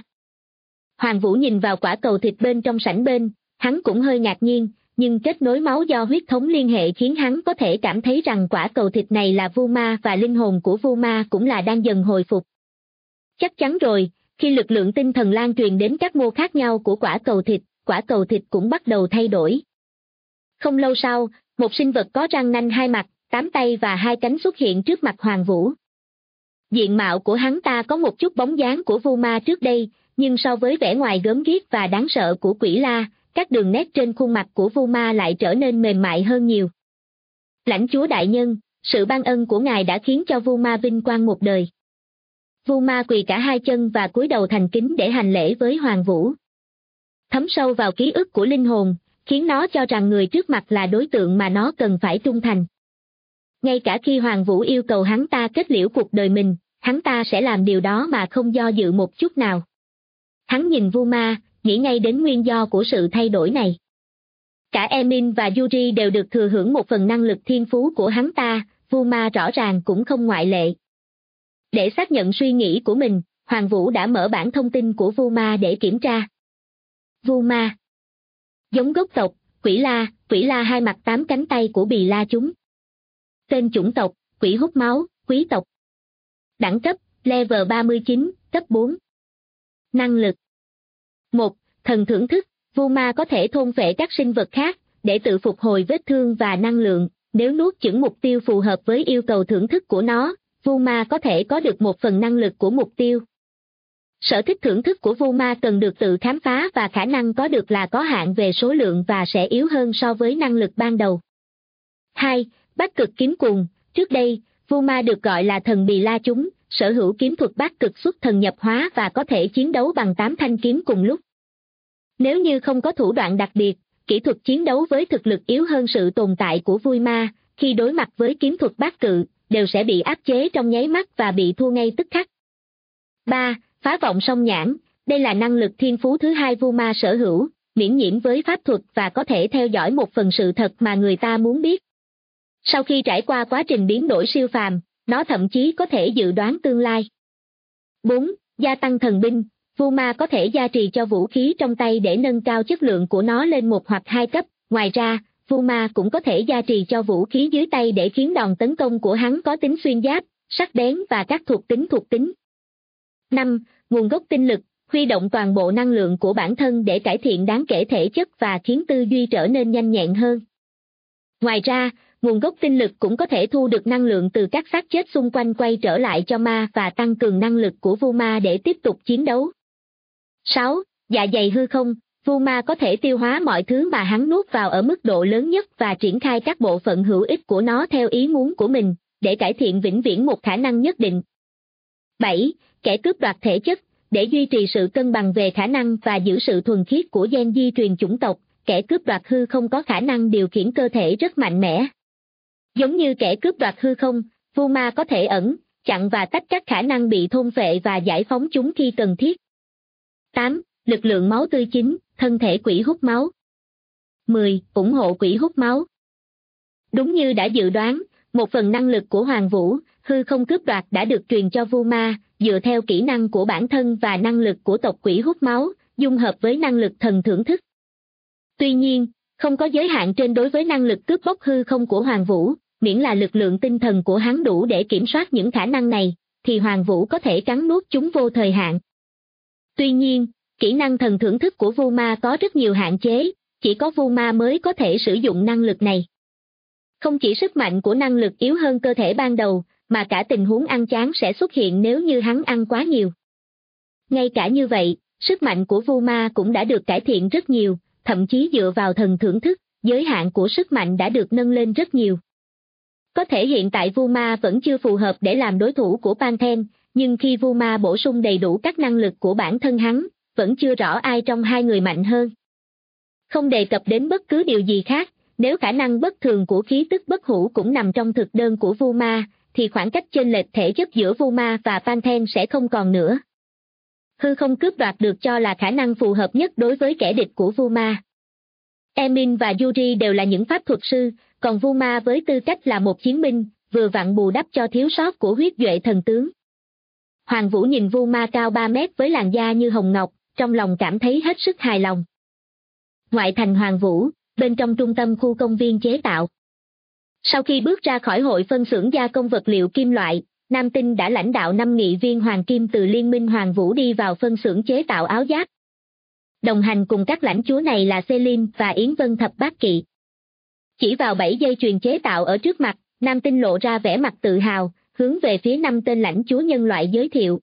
Hoàng Vũ nhìn vào quả cầu thịt bên trong sảnh bên, hắn cũng hơi ngạc nhiên, nhưng kết nối máu do huyết thống liên hệ khiến hắn có thể cảm thấy rằng quả cầu thịt này là Vu Ma và linh hồn của Vu Ma cũng là đang dần hồi phục. Chắc chắn rồi, khi lực lượng tinh thần lan truyền đến các mô khác nhau của quả cầu thịt cũng bắt đầu thay đổi. Không lâu sau, một sinh vật có răng nanh hai mặt, 8 tay và 2 cánh xuất hiện trước mặt Hoàng Vũ. Diện mạo của hắn ta có một chút bóng dáng của Vu Ma trước đây, nhưng so với vẻ ngoài gớm ghiếc và đáng sợ của quỷ la, các đường nét trên khuôn mặt của Vu Ma lại trở nên mềm mại hơn nhiều. Lãnh chúa đại nhân, sự ban ân của ngài đã khiến cho Vu Ma vinh quang một đời. Vu Ma quỳ cả hai chân và cúi đầu thành kính để hành lễ với Hoàng Vũ. Thấm sâu vào ký ức của linh hồn, khiến nó cho rằng người trước mặt là đối tượng mà nó cần phải trung thành. Ngay cả khi Hoàng Vũ yêu cầu hắn ta kết liễu cuộc đời mình, hắn ta sẽ làm điều đó mà không do dự một chút nào. Hắn nhìn Vu Ma, nghĩ ngay đến nguyên do của sự thay đổi này. Cả Emin và Yuri đều được thừa hưởng một phần năng lực thiên phú của hắn ta, Vu Ma rõ ràng cũng không ngoại lệ. Để xác nhận suy nghĩ của mình, Hoàng Vũ đã mở bản thông tin của Vu Ma để kiểm tra. Vu Ma. Giống gốc tộc, quỷ la hai mặt 8 cánh tay của bì la chúng. Tên chủng tộc, quỷ hút máu, quý tộc. Đẳng cấp, level 39, cấp 4. Năng lực 1. Thần thưởng thức, Vu Ma có thể thôn phệ các sinh vật khác, để tự phục hồi vết thương và năng lượng, nếu nuốt chửng mục tiêu phù hợp với yêu cầu thưởng thức của nó, Vu Ma có thể có được một phần năng lực của mục tiêu. Sở thích thưởng thức của Vu Ma cần được tự khám phá và khả năng có được là có hạn về số lượng và sẽ yếu hơn so với năng lực ban đầu. 2. Bát cực kiếm cuồng, trước đây, Vu Ma được gọi là thần bì la chúng, sở hữu kiếm thuật bát cực xuất thần nhập hóa và có thể chiến đấu bằng 8 thanh kiếm cùng lúc. Nếu như không có thủ đoạn đặc biệt, kỹ thuật chiến đấu với thực lực yếu hơn sự tồn tại của Vu Ma, khi đối mặt với kiếm thuật bát cự, đều sẽ bị áp chế trong nháy mắt và bị thua ngay tức khắc. 3. Phá vọng song nhãn, đây là năng lực thiên phú thứ hai Vu Ma sở hữu, miễn nhiễm với pháp thuật và có thể theo dõi một phần sự thật mà người ta muốn biết. Sau khi trải qua quá trình biến đổi siêu phàm, nó thậm chí có thể dự đoán tương lai. 4. Gia tăng thần binh, Vu Ma có thể gia trì cho vũ khí trong tay để nâng cao chất lượng của nó lên 1 hoặc 2 cấp, ngoài ra, Vu Ma cũng có thể gia trì cho vũ khí dưới tay để khiến đòn tấn công của hắn có tính xuyên giáp, sắc bén và các thuộc tính. 5. Nguồn gốc tinh lực, huy động toàn bộ năng lượng của bản thân để cải thiện đáng kể thể chất và khiến tư duy trở nên nhanh nhẹn hơn. Ngoài ra, nguồn gốc tinh lực cũng có thể thu được năng lượng từ các xác chết xung quanh quay trở lại cho ma và tăng cường năng lực của Vu Ma để tiếp tục chiến đấu. 6. Dạ dày hư không, Vu Ma có thể tiêu hóa mọi thứ mà hắn nuốt vào ở mức độ lớn nhất và triển khai các bộ phận hữu ích của nó theo ý muốn của mình, để cải thiện vĩnh viễn một khả năng nhất định. 7. Kẻ cướp đoạt thể chất, để duy trì sự cân bằng về khả năng và giữ sự thuần khiết của gen di truyền chủng tộc, kẻ cướp đoạt hư không có khả năng điều khiển cơ thể rất mạnh mẽ. Giống như kẻ cướp đoạt hư không, Vu Ma có thể ẩn, chặn và tách các khả năng bị thôn phệ và giải phóng chúng khi cần thiết. 8. Lực lượng máu tươi chính, thân thể quỷ hút máu. 10. Ủng hộ quỷ hút máu. Đúng như đã dự đoán, một phần năng lực của Hoàng Vũ, hư không cướp đoạt đã được truyền cho Vu Ma, dựa theo kỹ năng của bản thân và năng lực của tộc quỷ hút máu, dung hợp với năng lực thần thưởng thức. Tuy nhiên, không có giới hạn trên đối với năng lực cướp bóc hư không của Hoàng Vũ, miễn là lực lượng tinh thần của hắn đủ để kiểm soát những khả năng này, thì Hoàng Vũ có thể cắn nuốt chúng vô thời hạn. Tuy nhiên, kỹ năng thần thưởng thức của Vu Ma có rất nhiều hạn chế, chỉ có Vu Ma mới có thể sử dụng năng lực này. Không chỉ sức mạnh của năng lực yếu hơn cơ thể ban đầu, mà cả tình huống ăn chán sẽ xuất hiện nếu như hắn ăn quá nhiều. Ngay cả như vậy, sức mạnh của Vu Ma cũng đã được cải thiện rất nhiều, thậm chí dựa vào thần thưởng thức, giới hạn của sức mạnh đã được nâng lên rất nhiều. Có thể hiện tại Vu Ma vẫn chưa phù hợp để làm đối thủ của Panthen, nhưng khi Vu Ma bổ sung đầy đủ các năng lực của bản thân hắn, vẫn chưa rõ ai trong hai người mạnh hơn. Không đề cập đến bất cứ điều gì khác, nếu khả năng bất thường của khí tức bất hủ cũng nằm trong thực đơn của Vu Ma, thì khoảng cách chênh lệch thể chất giữa Vu Ma và Panthen sẽ không còn nữa. Hư không cướp đoạt được cho là khả năng phù hợp nhất đối với kẻ địch của Vu Ma. Emin và Yuri đều là những pháp thuật sư, còn Vu Ma với tư cách là một chiến binh, vừa vặn bù đắp cho thiếu sót của huyết duệ thần tướng. Hoàng Vũ nhìn Vu Ma cao 3 mét với làn da như hồng ngọc, trong lòng cảm thấy hết sức hài lòng. Ngoại thành Hoàng Vũ, bên trong trung tâm khu công viên chế tạo. Sau khi bước ra khỏi hội phân xưởng gia công vật liệu kim loại, Nam Tinh đã lãnh đạo 5 nghị viên Hoàng Kim từ Liên minh Hoàng Vũ đi vào phân xưởng chế tạo áo giáp. Đồng hành cùng các lãnh chúa này là Selim và Yến Vân Thập Bát Kỵ. Chỉ vào 7 dây chuyền chế tạo ở trước mặt, Nam Tinh lộ ra vẻ mặt tự hào, hướng về phía 5 tên lãnh chúa nhân loại giới thiệu.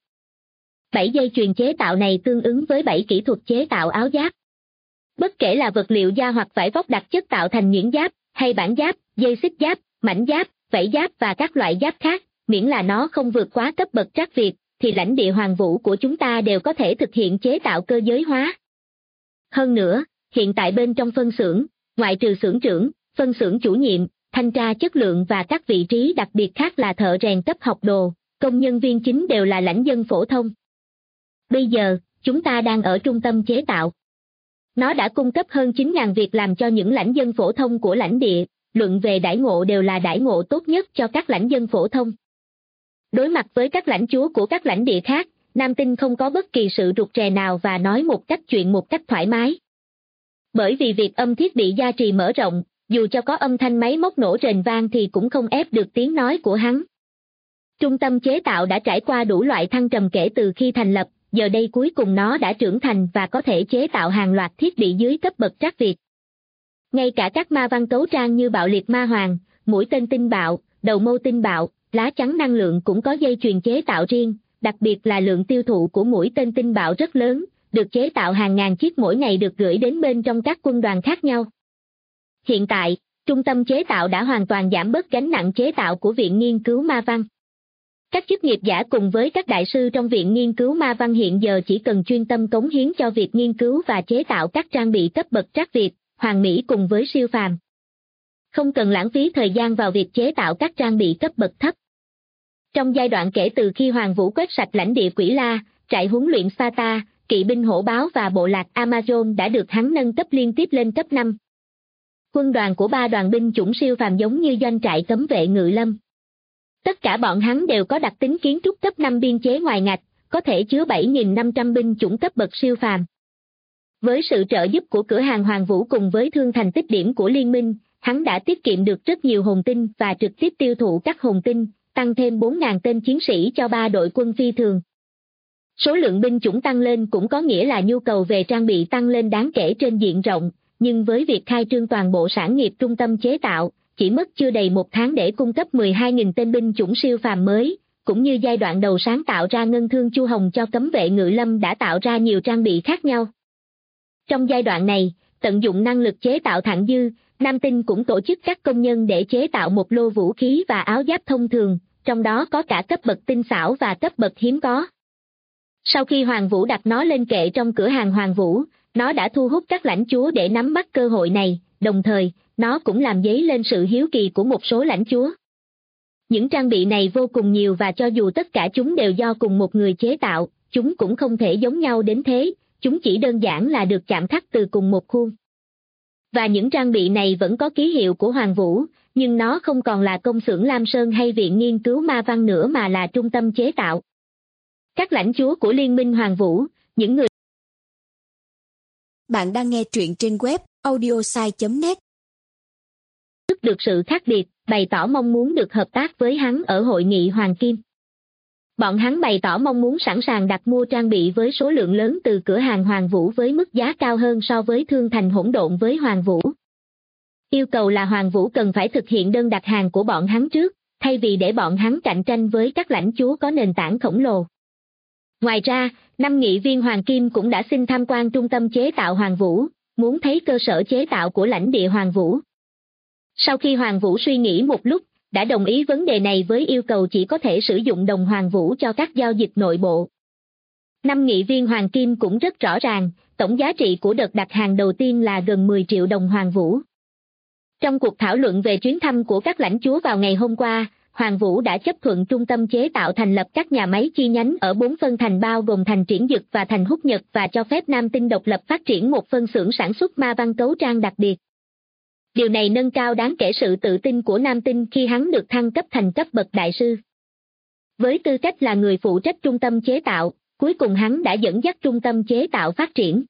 7 dây chuyền chế tạo này tương ứng với 7 kỹ thuật chế tạo áo giáp. Bất kể là vật liệu da hoặc vải vóc đặc chất tạo thành nhuyễn giáp, hay bản giáp, dây xích giáp, mảnh giáp, vảy giáp và các loại giáp khác, miễn là nó không vượt quá cấp bậc trắc Việt, thì lãnh địa Hoàng Vũ của chúng ta đều có thể thực hiện chế tạo cơ giới hóa. Hơn nữa, hiện tại bên trong phân xưởng, ngoại trừ xưởng trưởng, phân xưởng chủ nhiệm, thanh tra chất lượng và các vị trí đặc biệt khác là thợ rèn cấp học đồ, công nhân viên chính đều là lãnh dân phổ thông. Bây giờ, chúng ta đang ở trung tâm chế tạo. Nó đã cung cấp hơn 9.000 việc làm cho những lãnh dân phổ thông của lãnh địa, luận về đãi ngộ đều là đãi ngộ tốt nhất cho các lãnh dân phổ thông. Đối mặt với các lãnh chúa của các lãnh địa khác, Nam Tinh không có bất kỳ sự rụt rè nào và nói chuyện một cách thoải mái. Bởi vì việc âm thiết bị gia trì mở rộng, dù cho có âm thanh máy móc nổ rền vang thì cũng không ép được tiếng nói của hắn. Trung tâm chế tạo đã trải qua đủ loại thăng trầm kể từ khi thành lập, giờ đây cuối cùng nó đã trưởng thành và có thể chế tạo hàng loạt thiết bị dưới cấp bậc trắc Việt. Ngay cả các ma văn cấu trang như bạo liệt ma hoàng, mũi tên tinh bạo, đầu mâu tinh bạo, lá chắn năng lượng cũng có dây chuyền chế tạo riêng, đặc biệt là lượng tiêu thụ của mũi tên tinh bạo rất lớn, được chế tạo hàng ngàn chiếc mỗi ngày được gửi đến bên trong các quân đoàn khác nhau. Hiện tại, trung tâm chế tạo đã hoàn toàn giảm bớt gánh nặng chế tạo của Viện Nghiên cứu Ma văn. Các chức nghiệp giả cùng với các đại sư trong Viện Nghiên cứu Ma văn hiện giờ chỉ cần chuyên tâm cống hiến cho việc nghiên cứu và chế tạo các trang bị cấp bậc trắc Việt, hoàn mỹ cùng với siêu phàm. Không cần lãng phí thời gian vào việc chế tạo các trang bị cấp bậc thấp. Trong giai đoạn kể từ khi Hoàng Vũ quét sạch lãnh địa Quỷ La, trại huấn luyện Sparta, kỵ binh hổ báo và bộ lạc Amazon đã được hắn nâng cấp liên tiếp lên cấp 5. Quân đoàn của 3 đoàn binh chủng siêu phàm giống như doanh trại cấm vệ Ngự Lâm. Tất cả bọn hắn đều có đặc tính kiến trúc cấp 5 biên chế ngoài ngạch, có thể chứa 7.500 binh chủng cấp bậc siêu phàm. Với sự trợ giúp của cửa hàng Hoàng Vũ cùng với thương thành tích điểm của liên minh, hắn đã tiết kiệm được rất nhiều hồn tinh và trực tiếp tiêu thụ các hồn tinh, tăng thêm 4.000 tên chiến sĩ cho 3 đội quân phi thường. Số lượng binh chủng tăng lên cũng có nghĩa là nhu cầu về trang bị tăng lên đáng kể trên diện rộng, nhưng với việc khai trương toàn bộ sản nghiệp trung tâm chế tạo, chỉ mất chưa đầy 1 tháng để cung cấp 12.000 tên binh chủng siêu phàm mới, cũng như giai đoạn đầu sáng tạo ra ngân thương Chu Hồng cho cấm vệ Ngự Lâm đã tạo ra nhiều trang bị khác nhau. Trong giai đoạn này, tận dụng năng lực chế tạo thặng dư, Nam Tinh cũng tổ chức các công nhân để chế tạo một lô vũ khí và áo giáp thông thường, trong đó có cả cấp bậc tinh xảo và cấp bậc hiếm có. Sau khi Hoàng Vũ đặt nó lên kệ trong cửa hàng Hoàng Vũ, nó đã thu hút các lãnh chúa để nắm bắt cơ hội này, đồng thời, nó cũng làm dấy lên sự hiếu kỳ của một số lãnh chúa. Những trang bị này vô cùng nhiều và cho dù tất cả chúng đều do cùng một người chế tạo, chúng cũng không thể giống nhau đến thế, chúng chỉ đơn giản là được chạm khắc từ cùng một khuôn. Và những trang bị này vẫn có ký hiệu của Hoàng Vũ, nhưng nó không còn là công xưởng Lam Sơn hay Viện Nghiên cứu Ma văn nữa mà là trung tâm chế tạo. Các lãnh chúa của Liên minh Hoàng Vũ, những người... Bạn đang nghe truyện trên web audiosai.net. Được sự khác biệt, bày tỏ mong muốn được hợp tác với hắn ở hội nghị Hoàng Kim. Bọn hắn bày tỏ mong muốn sẵn sàng đặt mua trang bị với số lượng lớn từ cửa hàng Hoàng Vũ với mức giá cao hơn so với thương thành hỗn độn với Hoàng Vũ. Yêu cầu là Hoàng Vũ cần phải thực hiện đơn đặt hàng của bọn hắn trước, thay vì để bọn hắn cạnh tranh với các lãnh chúa có nền tảng khổng lồ. Ngoài ra, 5 nghị viên Hoàng Kim cũng đã xin tham quan trung tâm chế tạo Hoàng Vũ, muốn thấy cơ sở chế tạo của lãnh địa Hoàng Vũ. Sau khi Hoàng Vũ suy nghĩ một lúc, đã đồng ý vấn đề này với yêu cầu chỉ có thể sử dụng đồng Hoàng Vũ cho các giao dịch nội bộ. 5 nghị viên Hoàng Kim cũng rất rõ ràng, tổng giá trị của đợt đặt hàng đầu tiên là gần 10 triệu đồng Hoàng Vũ. Trong cuộc thảo luận về chuyến thăm của các lãnh chúa vào ngày hôm qua, Hoàng Vũ đã chấp thuận trung tâm chế tạo thành lập các nhà máy chi nhánh ở 4 phân thành bao gồm thành Triển Dực và thành Húc Nhật và cho phép Nam Tinh độc lập phát triển một phân xưởng sản xuất ma văn cấu trang đặc biệt. Điều này nâng cao đáng kể sự tự tin của Nam Tinh khi hắn được thăng cấp thành cấp bậc đại sư. Với tư cách là người phụ trách trung tâm chế tạo, cuối cùng hắn đã dẫn dắt trung tâm chế tạo phát triển.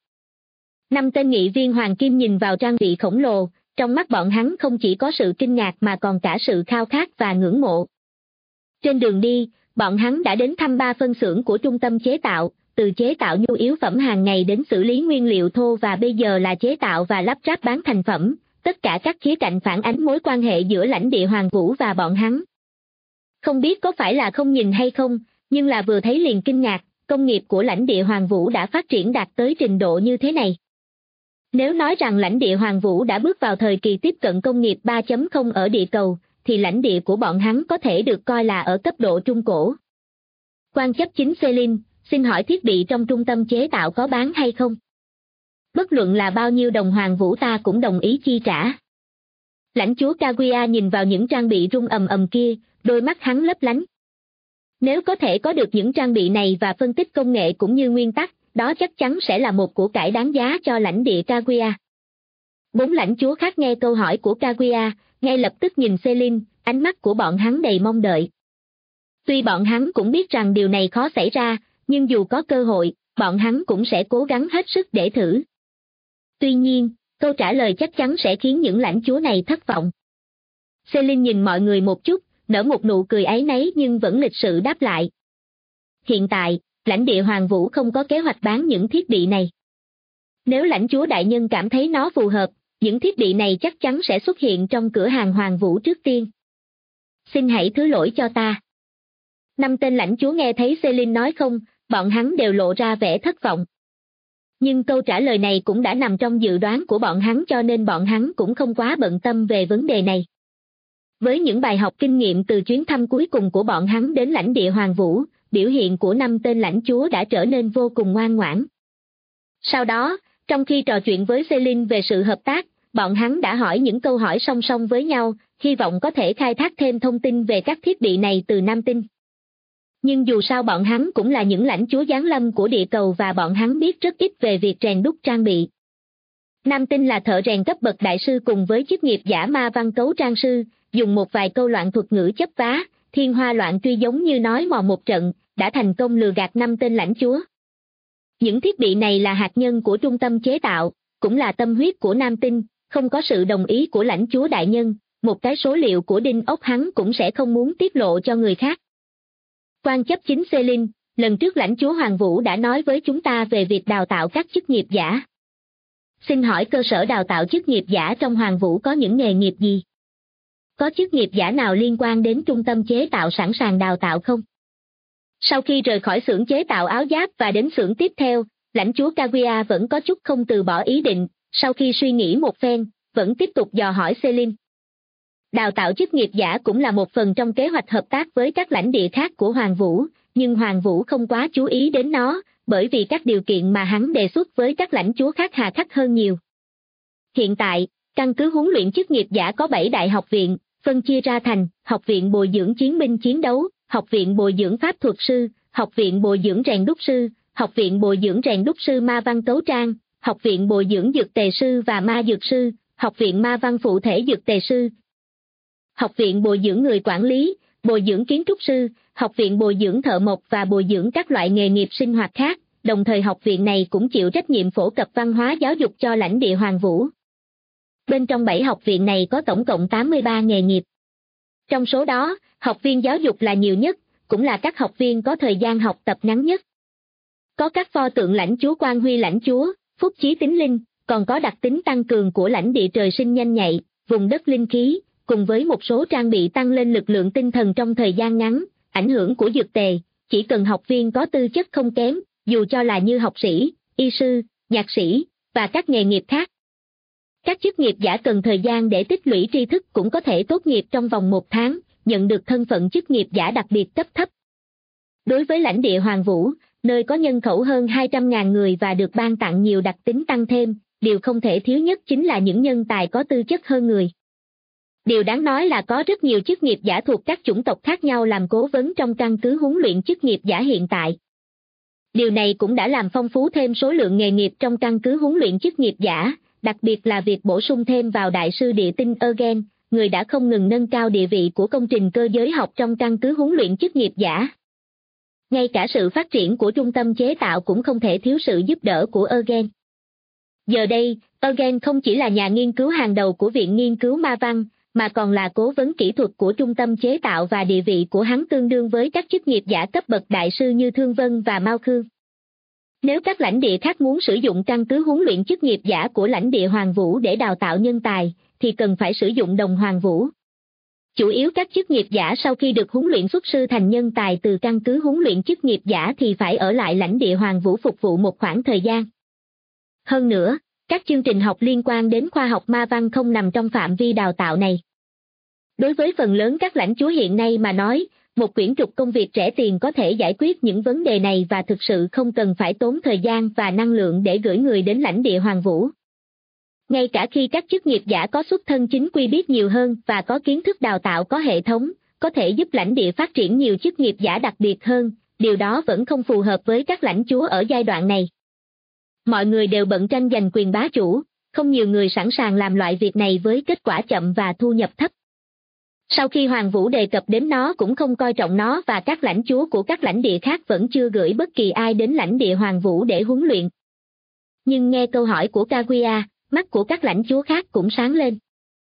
5 tên nghị viên Hoàng Kim nhìn vào trang bị khổng lồ, trong mắt bọn hắn không chỉ có sự kinh ngạc mà còn cả sự khao khát và ngưỡng mộ. Trên đường đi, bọn hắn đã đến thăm 3 phân xưởng của trung tâm chế tạo, từ chế tạo nhu yếu phẩm hàng ngày đến xử lý nguyên liệu thô và bây giờ là chế tạo và lắp ráp bán thành phẩm, tất cả các khía cạnh phản ánh mối quan hệ giữa lãnh địa Hoàng Vũ và bọn hắn. Không biết có phải là không nhìn hay không, nhưng là vừa thấy liền kinh ngạc, công nghiệp của lãnh địa Hoàng Vũ đã phát triển đạt tới trình độ như thế này. Nếu nói rằng lãnh địa Hoàng Vũ đã bước vào thời kỳ tiếp cận công nghiệp 3.0 ở địa cầu, thì lãnh địa của bọn hắn có thể được coi là ở cấp độ trung cổ. Quan chấp chính Celine, xin hỏi thiết bị trong trung tâm chế tạo có bán hay không? Bất luận là bao nhiêu đồng Hoàng Vũ ta cũng đồng ý chi trả. Lãnh chúa Kaguya nhìn vào những trang bị rung ầm ầm kia, đôi mắt hắn lấp lánh. Nếu có thể có được những trang bị này và phân tích công nghệ cũng như nguyên tắc, đó chắc chắn sẽ là một của cải đáng giá cho lãnh địa Kaguya. 4 lãnh chúa khác nghe câu hỏi của Kaguya, ngay lập tức nhìn Celine, ánh mắt của bọn hắn đầy mong đợi. Tuy bọn hắn cũng biết rằng điều này khó xảy ra, nhưng dù có cơ hội, bọn hắn cũng sẽ cố gắng hết sức để thử. Tuy nhiên, câu trả lời chắc chắn sẽ khiến những lãnh chúa này thất vọng. Celine nhìn mọi người một chút, nở một nụ cười áy náy nhưng vẫn lịch sự đáp lại. Hiện tại, lãnh địa Hoàng Vũ không có kế hoạch bán những thiết bị này. Nếu lãnh chúa đại nhân cảm thấy nó phù hợp, những thiết bị này chắc chắn sẽ xuất hiện trong cửa hàng Hoàng Vũ trước tiên. Xin hãy thứ lỗi cho ta. 5 tên lãnh chúa nghe thấy Celine nói không, bọn hắn đều lộ ra vẻ thất vọng. Nhưng câu trả lời này cũng đã nằm trong dự đoán của bọn hắn cho nên bọn hắn cũng không quá bận tâm về vấn đề này. Với những bài học kinh nghiệm từ chuyến thăm cuối cùng của bọn hắn đến lãnh địa Hoàng Vũ, biểu hiện của 5 tên lãnh chúa đã trở nên vô cùng ngoan ngoãn. Sau đó, trong khi trò chuyện với Celine về sự hợp tác, bọn hắn đã hỏi những câu hỏi song song với nhau, hy vọng có thể khai thác thêm thông tin về các thiết bị này từ Nam Tinh. Nhưng dù sao bọn hắn cũng là những lãnh chúa giáng lâm của địa cầu và bọn hắn biết rất ít về việc rèn đúc trang bị. Nam Tinh là thợ rèn cấp bậc đại sư cùng với chức nghiệp giả ma văn cấu trang sư, dùng một vài câu loạn thuật ngữ chấp vá, thiên hoa loạn truy giống như nói mò một trận, đã thành công lừa gạt 5 tên lãnh chúa. Những thiết bị này là hạt nhân của trung tâm chế tạo, cũng là tâm huyết của Nam Tinh, không có sự đồng ý của lãnh chúa đại nhân, một cái số liệu của đinh ốc hắn cũng sẽ không muốn tiết lộ cho người khác. Quan chấp chính Celine, lần trước lãnh chúa Hoàng Vũ đã nói với chúng ta về việc đào tạo các chức nghiệp giả. Xin hỏi cơ sở đào tạo chức nghiệp giả trong Hoàng Vũ có những nghề nghiệp gì? Có chức nghiệp giả nào liên quan đến trung tâm chế tạo sẵn sàng đào tạo không? Sau khi rời khỏi xưởng chế tạo áo giáp và đến xưởng tiếp theo, lãnh chúa Kaguya vẫn có chút không từ bỏ ý định, sau khi suy nghĩ một phen, vẫn tiếp tục dò hỏi Celine. Đào tạo chức nghiệp giả cũng là một phần trong kế hoạch hợp tác với các lãnh địa khác của Hoàng Vũ, nhưng Hoàng Vũ không quá chú ý đến nó, bởi vì các điều kiện mà hắn đề xuất với các lãnh chúa khác hà khắc hơn nhiều. Hiện tại, căn cứ huấn luyện chức nghiệp giả có 7 đại học viện, phân chia ra thành Học viện bồi dưỡng chiến binh chiến đấu, Học viện bồi dưỡng pháp thuật sư, Học viện bồi dưỡng rèn đúc sư, Học viện bồi dưỡng rèn đúc sư ma văn cấu trang, Học viện bồi dưỡng dược tề sư và ma dược sư, Học viện ma văn phụ thể dược tề sư, Học viện bồi dưỡng người quản lý, bồi dưỡng kiến trúc sư, Học viện bồi dưỡng thợ mộc và bồi dưỡng các loại nghề nghiệp sinh hoạt khác, đồng thời học viện này cũng chịu trách nhiệm phổ cập văn hóa giáo dục cho lãnh địa Hoàng Vũ. Bên trong 7 học viện này có tổng cộng 83 nghề nghiệp. Trong số đó, học viên giáo dục là nhiều nhất, cũng là các học viên có thời gian học tập ngắn nhất. Có các pho tượng lãnh chúa Quan Huy lãnh chúa, Phúc Chí tính linh, còn có đặc tính tăng cường của lãnh địa trời sinh nhanh nhạy, vùng đất linh khí, cùng với một số trang bị tăng lên lực lượng tinh thần trong thời gian ngắn, ảnh hưởng của dược tề, chỉ cần học viên có tư chất không kém, dù cho là như học sĩ, y sư, nhạc sĩ, và các nghề nghiệp khác. Các chức nghiệp giả cần thời gian để tích lũy tri thức cũng có thể tốt nghiệp trong vòng 1 tháng, nhận được thân phận chức nghiệp giả đặc biệt cấp thấp. Đối với lãnh địa Hoàng Vũ, nơi có nhân khẩu hơn 200.000 người và được ban tặng nhiều đặc tính tăng thêm, điều không thể thiếu nhất chính là những nhân tài có tư chất hơn người. Điều đáng nói là có rất nhiều chức nghiệp giả thuộc các chủng tộc khác nhau làm cố vấn trong căn cứ huấn luyện chức nghiệp giả hiện tại. Điều này cũng đã làm phong phú thêm số lượng nghề nghiệp trong căn cứ huấn luyện chức nghiệp giả, đặc biệt là việc bổ sung thêm vào đại sư địa tinh Eugen, người đã không ngừng nâng cao địa vị của công trình cơ giới học trong căn cứ huấn luyện chức nghiệp giả. Ngay cả sự phát triển của trung tâm chế tạo cũng không thể thiếu sự giúp đỡ của Eugen. Giờ đây, Eugen không chỉ là nhà nghiên cứu hàng đầu của Viện Nghiên cứu Ma Văn, mà còn là cố vấn kỹ thuật của trung tâm chế tạo và địa vị của hắn tương đương với các chức nghiệp giả cấp bậc đại sư như Thương Vân và Mao Khương. Nếu các lãnh địa khác muốn sử dụng căn cứ huấn luyện chức nghiệp giả của lãnh địa Hoàng Vũ để đào tạo nhân tài, thì cần phải sử dụng đồng Hoàng Vũ. Chủ yếu các chức nghiệp giả sau khi được huấn luyện xuất sư thành nhân tài từ căn cứ huấn luyện chức nghiệp giả thì phải ở lại lãnh địa Hoàng Vũ phục vụ một khoảng thời gian. Hơn nữa, các chương trình học liên quan đến khoa học ma văn không nằm trong phạm vi đào tạo này. Đối với phần lớn các lãnh chúa hiện nay mà nói, một quyển trục công việc rẻ tiền có thể giải quyết những vấn đề này và thực sự không cần phải tốn thời gian và năng lượng để gửi người đến lãnh địa Hoàng Vũ. Ngay cả khi các chức nghiệp giả có xuất thân chính quy biết nhiều hơn và có kiến thức đào tạo có hệ thống, có thể giúp lãnh địa phát triển nhiều chức nghiệp giả đặc biệt hơn, điều đó vẫn không phù hợp với các lãnh chúa ở giai đoạn này. Mọi người đều bận tranh giành quyền bá chủ, không nhiều người sẵn sàng làm loại việc này với kết quả chậm và thu nhập thấp. Sau khi Hoàng Vũ đề cập đến nó cũng không coi trọng nó và các lãnh chúa của các lãnh địa khác vẫn chưa gửi bất kỳ ai đến lãnh địa Hoàng Vũ để huấn luyện. Nhưng nghe câu hỏi của Kaguya, mắt của các lãnh chúa khác cũng sáng lên.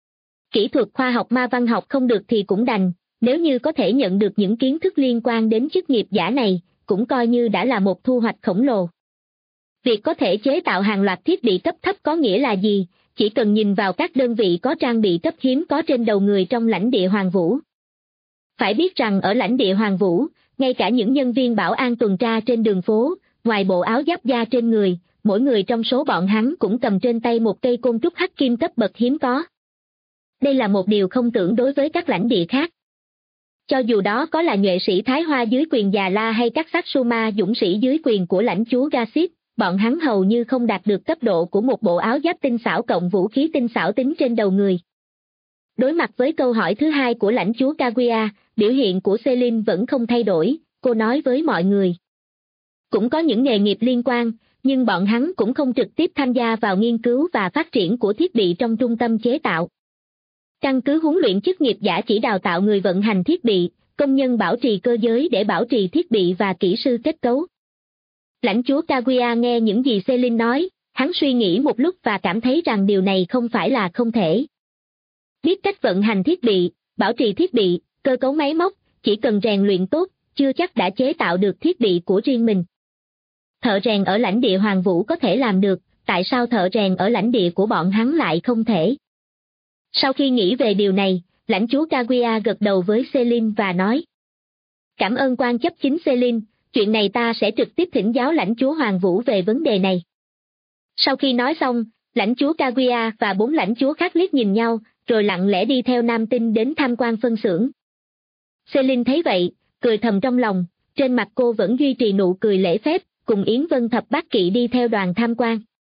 Kỹ thuật khoa học ma văn học không được thì cũng đành, nếu như có thể nhận được những kiến thức liên quan đến chức nghiệp giả này, cũng coi như đã là một thu hoạch khổng lồ. Việc có thể chế tạo hàng loạt thiết bị cấp thấp có nghĩa là gì? Chỉ cần nhìn vào các đơn vị có trang bị cấp hiếm có trên đầu người trong lãnh địa Hoàng Vũ. Phải biết rằng ở lãnh địa Hoàng Vũ, ngay cả những nhân viên bảo an tuần tra trên đường phố, ngoài bộ áo giáp da trên người, mỗi người trong số bọn hắn cũng cầm trên tay một cây côn trúc hắc kim cấp bậc hiếm có. Đây là một điều không tưởng đối với các lãnh địa khác. Cho dù đó có là nhuệ sĩ Thái Hoa dưới quyền Già La hay các Satsuma dũng sĩ dưới quyền của lãnh chúa Gasip, bọn hắn hầu như không đạt được cấp độ của một bộ áo giáp tinh xảo cộng vũ khí tinh xảo tính trên đầu người. Đối mặt với câu hỏi thứ hai của lãnh chúa Kaguya, biểu hiện của Celine vẫn không thay đổi, cô nói với mọi người. Cũng có những nghề nghiệp liên quan, nhưng bọn hắn cũng không trực tiếp tham gia vào nghiên cứu và phát triển của thiết bị trong trung tâm chế tạo. Căn cứ huấn luyện chức nghiệp giả chỉ đào tạo người vận hành thiết bị, công nhân bảo trì cơ giới để bảo trì thiết bị và kỹ sư kết cấu. Lãnh chúa Kaguya nghe những gì Celine nói, hắn suy nghĩ một lúc và cảm thấy rằng điều này không phải là không thể. Biết cách vận hành thiết bị, bảo trì thiết bị, cơ cấu máy móc, chỉ cần rèn luyện tốt, chưa chắc đã chế tạo được thiết bị của riêng mình. Thợ rèn ở lãnh địa Hoàng Vũ có thể làm được, tại sao thợ rèn ở lãnh địa của bọn hắn lại không thể? Sau khi nghĩ về điều này, lãnh chúa Kaguya gật đầu với Celine và nói. Cảm ơn quan chấp chính Celine, chuyện này ta sẽ trực tiếp thỉnh giáo lãnh chúa Hoàng Vũ về vấn đề này. Sau khi nói xong, lãnh chúa Kaguya và 4 lãnh chúa khác liếc nhìn nhau, rồi lặng lẽ đi theo Nam Tinh đến tham quan phân xưởng. Celine thấy vậy, cười thầm trong lòng, trên mặt cô vẫn duy trì nụ cười lễ phép, cùng Yến Vân Thập Bát Kỵ đi theo đoàn tham quan.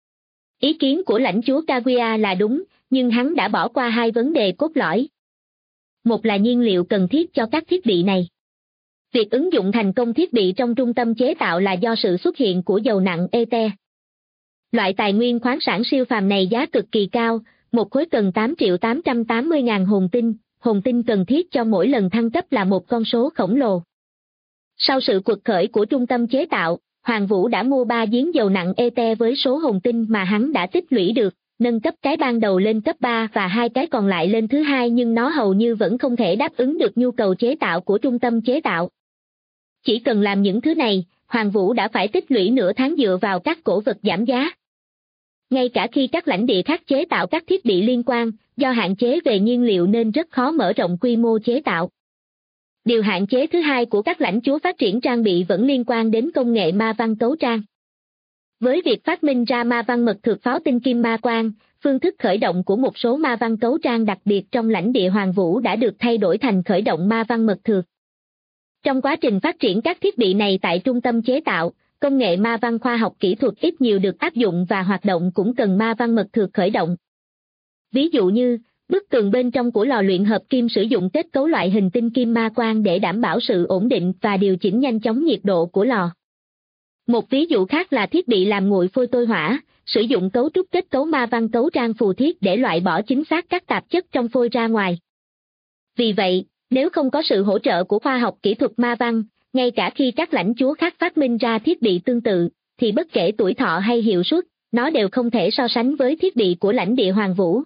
Ý kiến của lãnh chúa Kaguya là đúng, nhưng hắn đã bỏ qua 2 vấn đề cốt lõi. Một là nhiên liệu cần thiết cho các thiết bị này. Việc ứng dụng thành công thiết bị trong trung tâm chế tạo là do sự xuất hiện của dầu nặng ete. Loại tài nguyên khoáng sản siêu phàm này giá cực kỳ cao, một khối cần 8.880.000 hồn tinh cần thiết cho mỗi lần thăng cấp là một con số khổng lồ. Sau sự quật khởi của trung tâm chế tạo, Hoàng Vũ đã mua 3 giếng dầu nặng ete với số hồn tinh mà hắn đã tích lũy được, nâng cấp cái ban đầu lên cấp 3 và 2 cái còn lại lên thứ 2, nhưng nó hầu như vẫn không thể đáp ứng được nhu cầu chế tạo của trung tâm chế tạo. Chỉ cần làm những thứ này, Hoàng Vũ đã phải tích lũy nửa tháng dựa vào các cổ vật giảm giá. Ngay cả khi các lãnh địa khác chế tạo các thiết bị liên quan, do hạn chế về nhiên liệu nên rất khó mở rộng quy mô chế tạo. Điều hạn chế thứ hai của các lãnh chúa phát triển trang bị vẫn liên quan đến công nghệ ma văn cấu trang. Với việc phát minh ra ma văn mật thược pháo tinh kim ma quang, phương thức khởi động của một số ma văn cấu trang đặc biệt trong lãnh địa Hoàng Vũ đã được thay đổi thành khởi động ma văn mật thược. Trong quá trình phát triển các thiết bị này tại trung tâm chế tạo, công nghệ ma văn khoa học kỹ thuật ít nhiều được áp dụng và hoạt động cũng cần ma văn mật thược khởi động. Ví dụ như, bức tường bên trong của lò luyện hợp kim sử dụng kết cấu loại hình tinh kim ma quang để đảm bảo sự ổn định và điều chỉnh nhanh chóng nhiệt độ của lò. Một ví dụ khác là thiết bị làm nguội phôi tôi hỏa, sử dụng cấu trúc kết cấu ma văn cấu trang phù thiết để loại bỏ chính xác các tạp chất trong phôi ra ngoài. Vì vậy, nếu không có sự hỗ trợ của khoa học kỹ thuật ma văn, ngay cả khi các lãnh chúa khác phát minh ra thiết bị tương tự, thì bất kể tuổi thọ hay hiệu suất, nó đều không thể so sánh với thiết bị của lãnh địa Hoàng Vũ.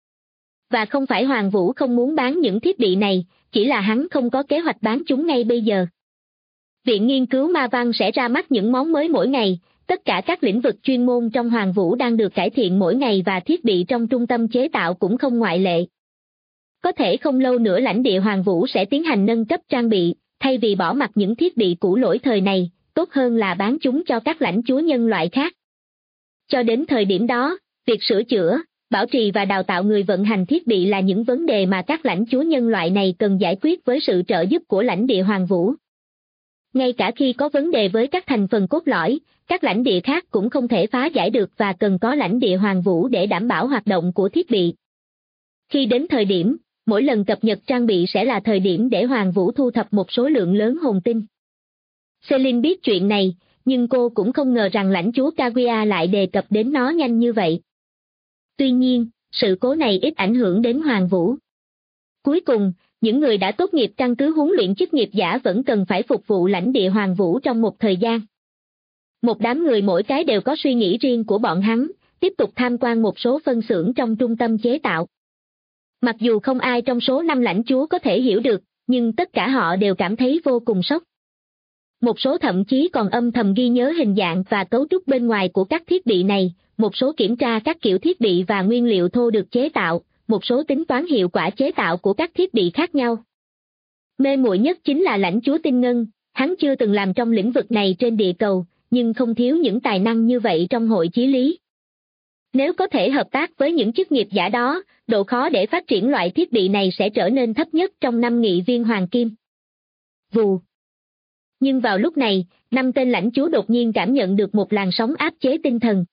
Và không phải Hoàng Vũ không muốn bán những thiết bị này, chỉ là hắn không có kế hoạch bán chúng ngay bây giờ. Viện nghiên cứu ma văn sẽ ra mắt những món mới mỗi ngày, tất cả các lĩnh vực chuyên môn trong Hoàng Vũ đang được cải thiện mỗi ngày và thiết bị trong trung tâm chế tạo cũng không ngoại lệ. Có thể không lâu nữa lãnh địa Hoàng Vũ sẽ tiến hành nâng cấp trang bị, thay vì bỏ mặc những thiết bị cũ lỗi thời này, tốt hơn là bán chúng cho các lãnh chúa nhân loại khác. Cho đến thời điểm đó, việc sửa chữa, bảo trì và đào tạo người vận hành thiết bị là những vấn đề mà các lãnh chúa nhân loại này cần giải quyết với sự trợ giúp của lãnh địa Hoàng Vũ. Ngay cả khi có vấn đề với các thành phần cốt lõi, các lãnh địa khác cũng không thể phá giải được và cần có lãnh địa Hoàng Vũ để đảm bảo hoạt động của thiết bị. Khi đến thời điểm, mỗi lần cập nhật trang bị sẽ là thời điểm để Hoàng Vũ thu thập một số lượng lớn hồn tinh. Celine biết chuyện này, nhưng cô cũng không ngờ rằng lãnh chúa Kaguya lại đề cập đến nó nhanh như vậy. Tuy nhiên, sự cố này ít ảnh hưởng đến Hoàng Vũ. Cuối cùng, những người đã tốt nghiệp căn cứ huấn luyện chức nghiệp giả vẫn cần phải phục vụ lãnh địa Hoàng Vũ trong một thời gian. Một đám người mỗi cái đều có suy nghĩ riêng của bọn hắn, tiếp tục tham quan một số phân xưởng trong trung tâm chế tạo. Mặc dù không ai trong số 5 lãnh chúa có thể hiểu được, nhưng tất cả họ đều cảm thấy vô cùng sốc. Một số thậm chí còn âm thầm ghi nhớ hình dạng và cấu trúc bên ngoài của các thiết bị này, một số kiểm tra các kiểu thiết bị và nguyên liệu thô được chế tạo, một số tính toán hiệu quả chế tạo của các thiết bị khác nhau. Mê muội nhất chính là lãnh chúa Tinh Ngân, hắn chưa từng làm trong lĩnh vực này trên địa cầu, nhưng không thiếu những tài năng như vậy trong hội chí lý. Nếu có thể hợp tác với những chức nghiệp giả đó, độ khó để phát triển loại thiết bị này sẽ trở nên thấp nhất trong 5 nghị viên hoàng kim. Vù. Nhưng vào lúc này, 5 tên lãnh chúa đột nhiên cảm nhận được một làn sóng áp chế tinh thần.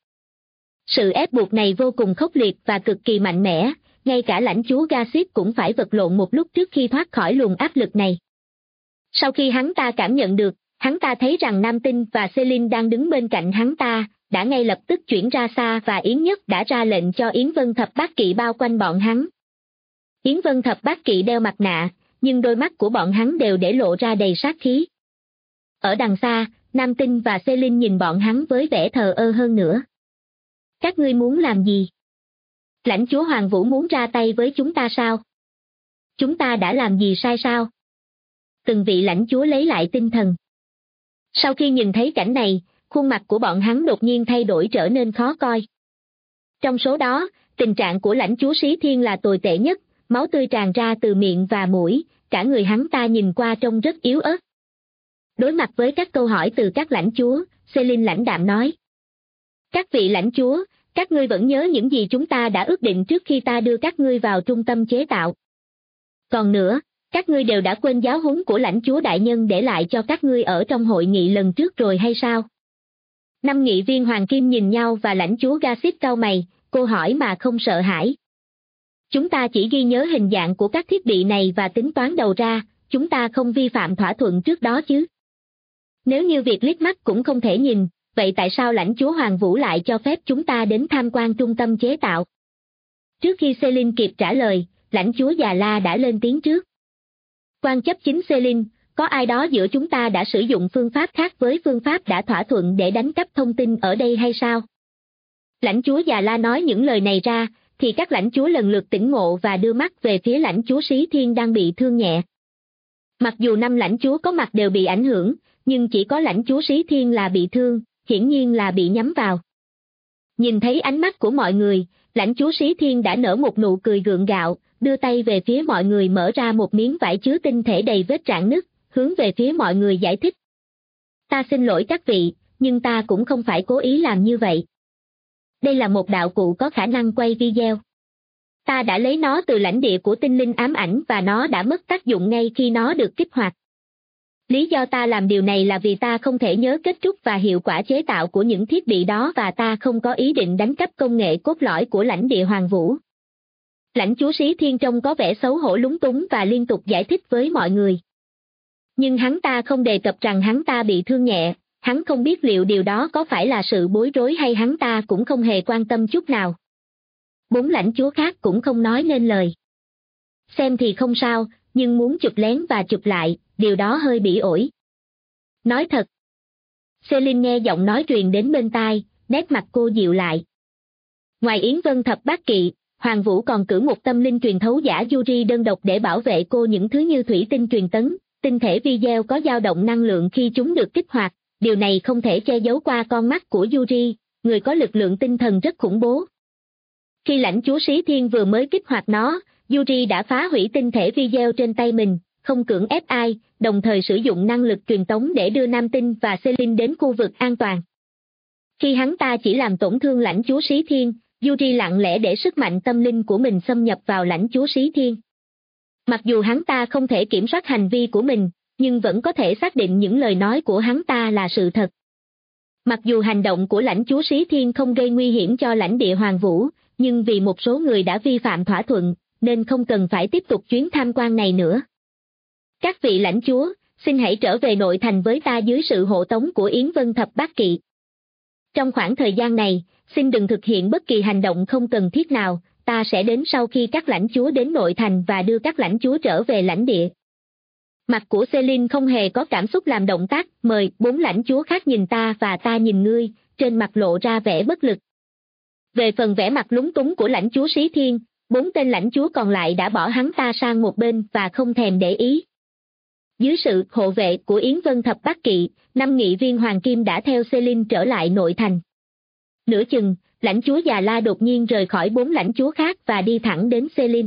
Sự ép buộc này vô cùng khốc liệt và cực kỳ mạnh mẽ, ngay cả lãnh chúa Gasip cũng phải vật lộn một lúc trước khi thoát khỏi luồng áp lực này. Sau khi hắn ta cảm nhận được, hắn ta thấy rằng Nam Tinh và Celine đang đứng bên cạnh hắn ta, đã ngay lập tức chuyển ra xa và Yến Nhất đã ra lệnh cho Yến Vân Thập Bát Kỵ bao quanh bọn hắn. Yến Vân Thập Bát Kỵ đeo mặt nạ, nhưng đôi mắt của bọn hắn đều để lộ ra đầy sát khí. Ở đằng xa, Nam Tinh và Celine nhìn bọn hắn với vẻ thờ ơ hơn nữa. Các ngươi muốn làm gì? Lãnh chúa Hoàng Vũ muốn ra tay với chúng ta sao? Chúng ta đã làm gì sai sao? Từng vị lãnh chúa lấy lại tinh thần. Sau khi nhìn thấy cảnh này, khuôn mặt của bọn hắn đột nhiên thay đổi trở nên khó coi. Trong số đó, tình trạng của lãnh chúa Xí Thiên là tồi tệ nhất, máu tươi tràn ra từ miệng và mũi, cả người hắn ta nhìn qua trông rất yếu ớt. Đối mặt với các câu hỏi từ các lãnh chúa, Celine lãnh đạm nói. Các vị lãnh chúa, các ngươi vẫn nhớ những gì chúng ta đã ước định trước khi ta đưa các ngươi vào trung tâm chế tạo. Còn nữa, các ngươi đều đã quên giáo huấn của lãnh chúa đại nhân để lại cho các ngươi ở trong hội nghị lần trước rồi hay sao? 5 nghị viên hoàng kim nhìn nhau và lãnh chúa Gasip cau mày, cô hỏi mà không sợ hãi. Chúng ta chỉ ghi nhớ hình dạng của các thiết bị này và tính toán đầu ra, chúng ta không vi phạm thỏa thuận trước đó chứ. Nếu như việc liếc mắt cũng không thể nhìn, vậy tại sao lãnh chúa Hoàng Vũ lại cho phép chúng ta đến tham quan trung tâm chế tạo? Trước khi Celine kịp trả lời, lãnh chúa Già La đã lên tiếng trước. Quan chấp chính Celine, có ai đó giữa chúng ta đã sử dụng phương pháp khác với phương pháp đã thỏa thuận để đánh cắp thông tin ở đây hay sao? Lãnh chúa Già La nói những lời này ra, thì các lãnh chúa lần lượt tỉnh ngộ và đưa mắt về phía lãnh chúa Xí Thiên đang bị thương nhẹ. Mặc dù 5 lãnh chúa có mặt đều bị ảnh hưởng, nhưng chỉ có lãnh chúa Xí Thiên là bị thương, hiển nhiên là bị nhắm vào. Nhìn thấy ánh mắt của mọi người, lãnh chúa Xí Thiên đã nở một nụ cười gượng gạo, đưa tay về phía mọi người mở ra một miếng vải chứa tinh thể đầy vết rạn nứt, hướng về phía mọi người giải thích. Ta xin lỗi các vị, nhưng ta cũng không phải cố ý làm như vậy. Đây là một đạo cụ có khả năng quay video. Ta đã lấy nó từ lãnh địa của tinh linh ám ảnh và nó đã mất tác dụng ngay khi nó được kích hoạt. Lý do ta làm điều này là vì ta không thể nhớ kết thúc và hiệu quả chế tạo của những thiết bị đó và ta không có ý định đánh cắp công nghệ cốt lõi của lãnh địa Hoàng Vũ. Lãnh chúa Xí Thiên trông có vẻ xấu hổ lúng túng và liên tục giải thích với mọi người. Nhưng hắn ta không đề cập rằng hắn ta bị thương nhẹ, hắn không biết liệu điều đó có phải là sự bối rối hay hắn ta cũng không hề quan tâm chút nào. 4 lãnh chúa khác cũng không nói nên lời. Xem thì không sao, nhưng muốn chụp lén và chụp lại, điều đó hơi bỉ ổi. Nói thật. Celine nghe giọng nói truyền đến bên tai, nét mặt cô dịu lại. Ngoài Yến Vân Thập Bát Kỵ, Hoàng Vũ còn cử một tâm linh truyền thấu giả Yuri đơn độc để bảo vệ cô những thứ như thủy tinh truyền tấn, tinh thể video có dao động năng lượng khi chúng được kích hoạt, điều này không thể che giấu qua con mắt của Yuri, người có lực lượng tinh thần rất khủng bố. Khi lãnh chúa Xí Thiên vừa mới kích hoạt nó, Yuri đã phá hủy tinh thể video trên tay mình, không cưỡng ép ai, đồng thời sử dụng năng lực truyền tống để đưa Nam Tinh và Celine đến khu vực an toàn. Khi hắn ta chỉ làm tổn thương lãnh chúa Xí Thiên, Yuri lặng lẽ để sức mạnh tâm linh của mình xâm nhập vào lãnh chúa Xí Thiên. Mặc dù hắn ta không thể kiểm soát hành vi của mình, nhưng vẫn có thể xác định những lời nói của hắn ta là sự thật. Mặc dù hành động của lãnh chúa Xí Thiên không gây nguy hiểm cho lãnh địa Hoàng Vũ, nhưng vì một số người đã vi phạm thỏa thuận, nên không cần phải tiếp tục chuyến tham quan này nữa. Các vị lãnh chúa, xin hãy trở về nội thành với ta dưới sự hộ tống của Yến Vân Thập Bát Kỵ. Trong khoảng thời gian này, xin đừng thực hiện bất kỳ hành động không cần thiết nào, ta sẽ đến sau khi các lãnh chúa đến nội thành và đưa các lãnh chúa trở về lãnh địa. Mặt của Celine không hề có cảm xúc làm động tác, mời 4 lãnh chúa khác nhìn ta và ta nhìn ngươi, trên mặt lộ ra vẻ bất lực. Về phần vẻ mặt lúng túng của lãnh chúa Sĩ Thiên, 4 tên lãnh chúa còn lại đã bỏ hắn ta sang một bên và không thèm để ý. Dưới sự hộ vệ của Yến Vân Thập Bát Kỵ, 5 nghị viên hoàng kim đã theo Celine trở lại nội thành. Nửa chừng, lãnh chúa Già La đột nhiên rời khỏi 4 lãnh chúa khác và đi thẳng đến Celine.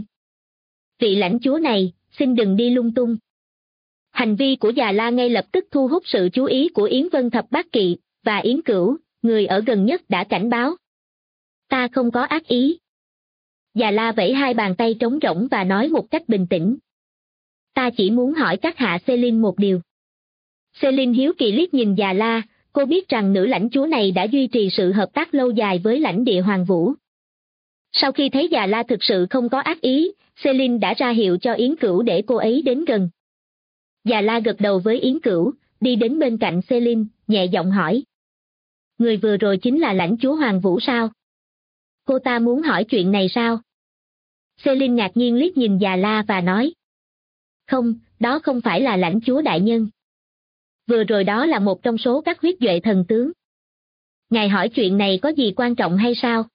Vị lãnh chúa này, xin đừng đi lung tung. Hành vi của Già La ngay lập tức thu hút sự chú ý của Yến Vân Thập Bát Kỵ, và Yến Cửu, người ở gần nhất đã cảnh báo. Ta không có ác ý. Già La vẫy 2 bàn tay trống rỗng và nói một cách bình tĩnh. Ta chỉ muốn hỏi các hạ Celine một điều. Celine hiếu kỳ liếc nhìn Già La, cô biết rằng nữ lãnh chúa này đã duy trì sự hợp tác lâu dài với lãnh địa Hoàng Vũ. Sau khi thấy Già La thực sự không có ác ý, Celine đã ra hiệu cho Yến Cửu để cô ấy đến gần. Già La gật đầu với Yến Cửu, đi đến bên cạnh Celine, nhẹ giọng hỏi. Người vừa rồi chính là lãnh chúa Hoàng Vũ sao? Cô ta muốn hỏi chuyện này sao? Celine ngạc nhiên liếc nhìn Già La và nói. Không, đó không phải là lãnh chúa đại nhân. Vừa rồi đó là một trong số các huyết duệ thần tướng. Ngài hỏi chuyện này có gì quan trọng hay sao?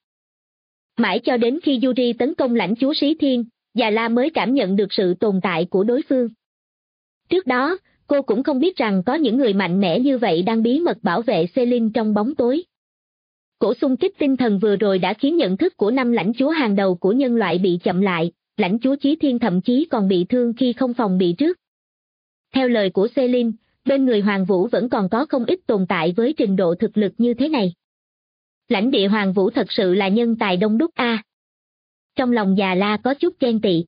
Mãi cho đến khi Yuri tấn công lãnh chúa Sĩ Thiên, Già La mới cảm nhận được sự tồn tại của đối phương. Trước đó, cô cũng không biết rằng có những người mạnh mẽ như vậy đang bí mật bảo vệ Celine trong bóng tối. Cổ xung kích tinh thần vừa rồi đã khiến nhận thức của 5 lãnh chúa hàng đầu của nhân loại bị chậm lại, lãnh chúa Chí Thiên thậm chí còn bị thương khi không phòng bị trước. Theo lời của Celine, bên người Hoàng Vũ vẫn còn có không ít tồn tại với trình độ thực lực như thế này. Lãnh địa Hoàng Vũ thật sự là nhân tài đông đúc a. Trong lòng Già La có chút ghen tị.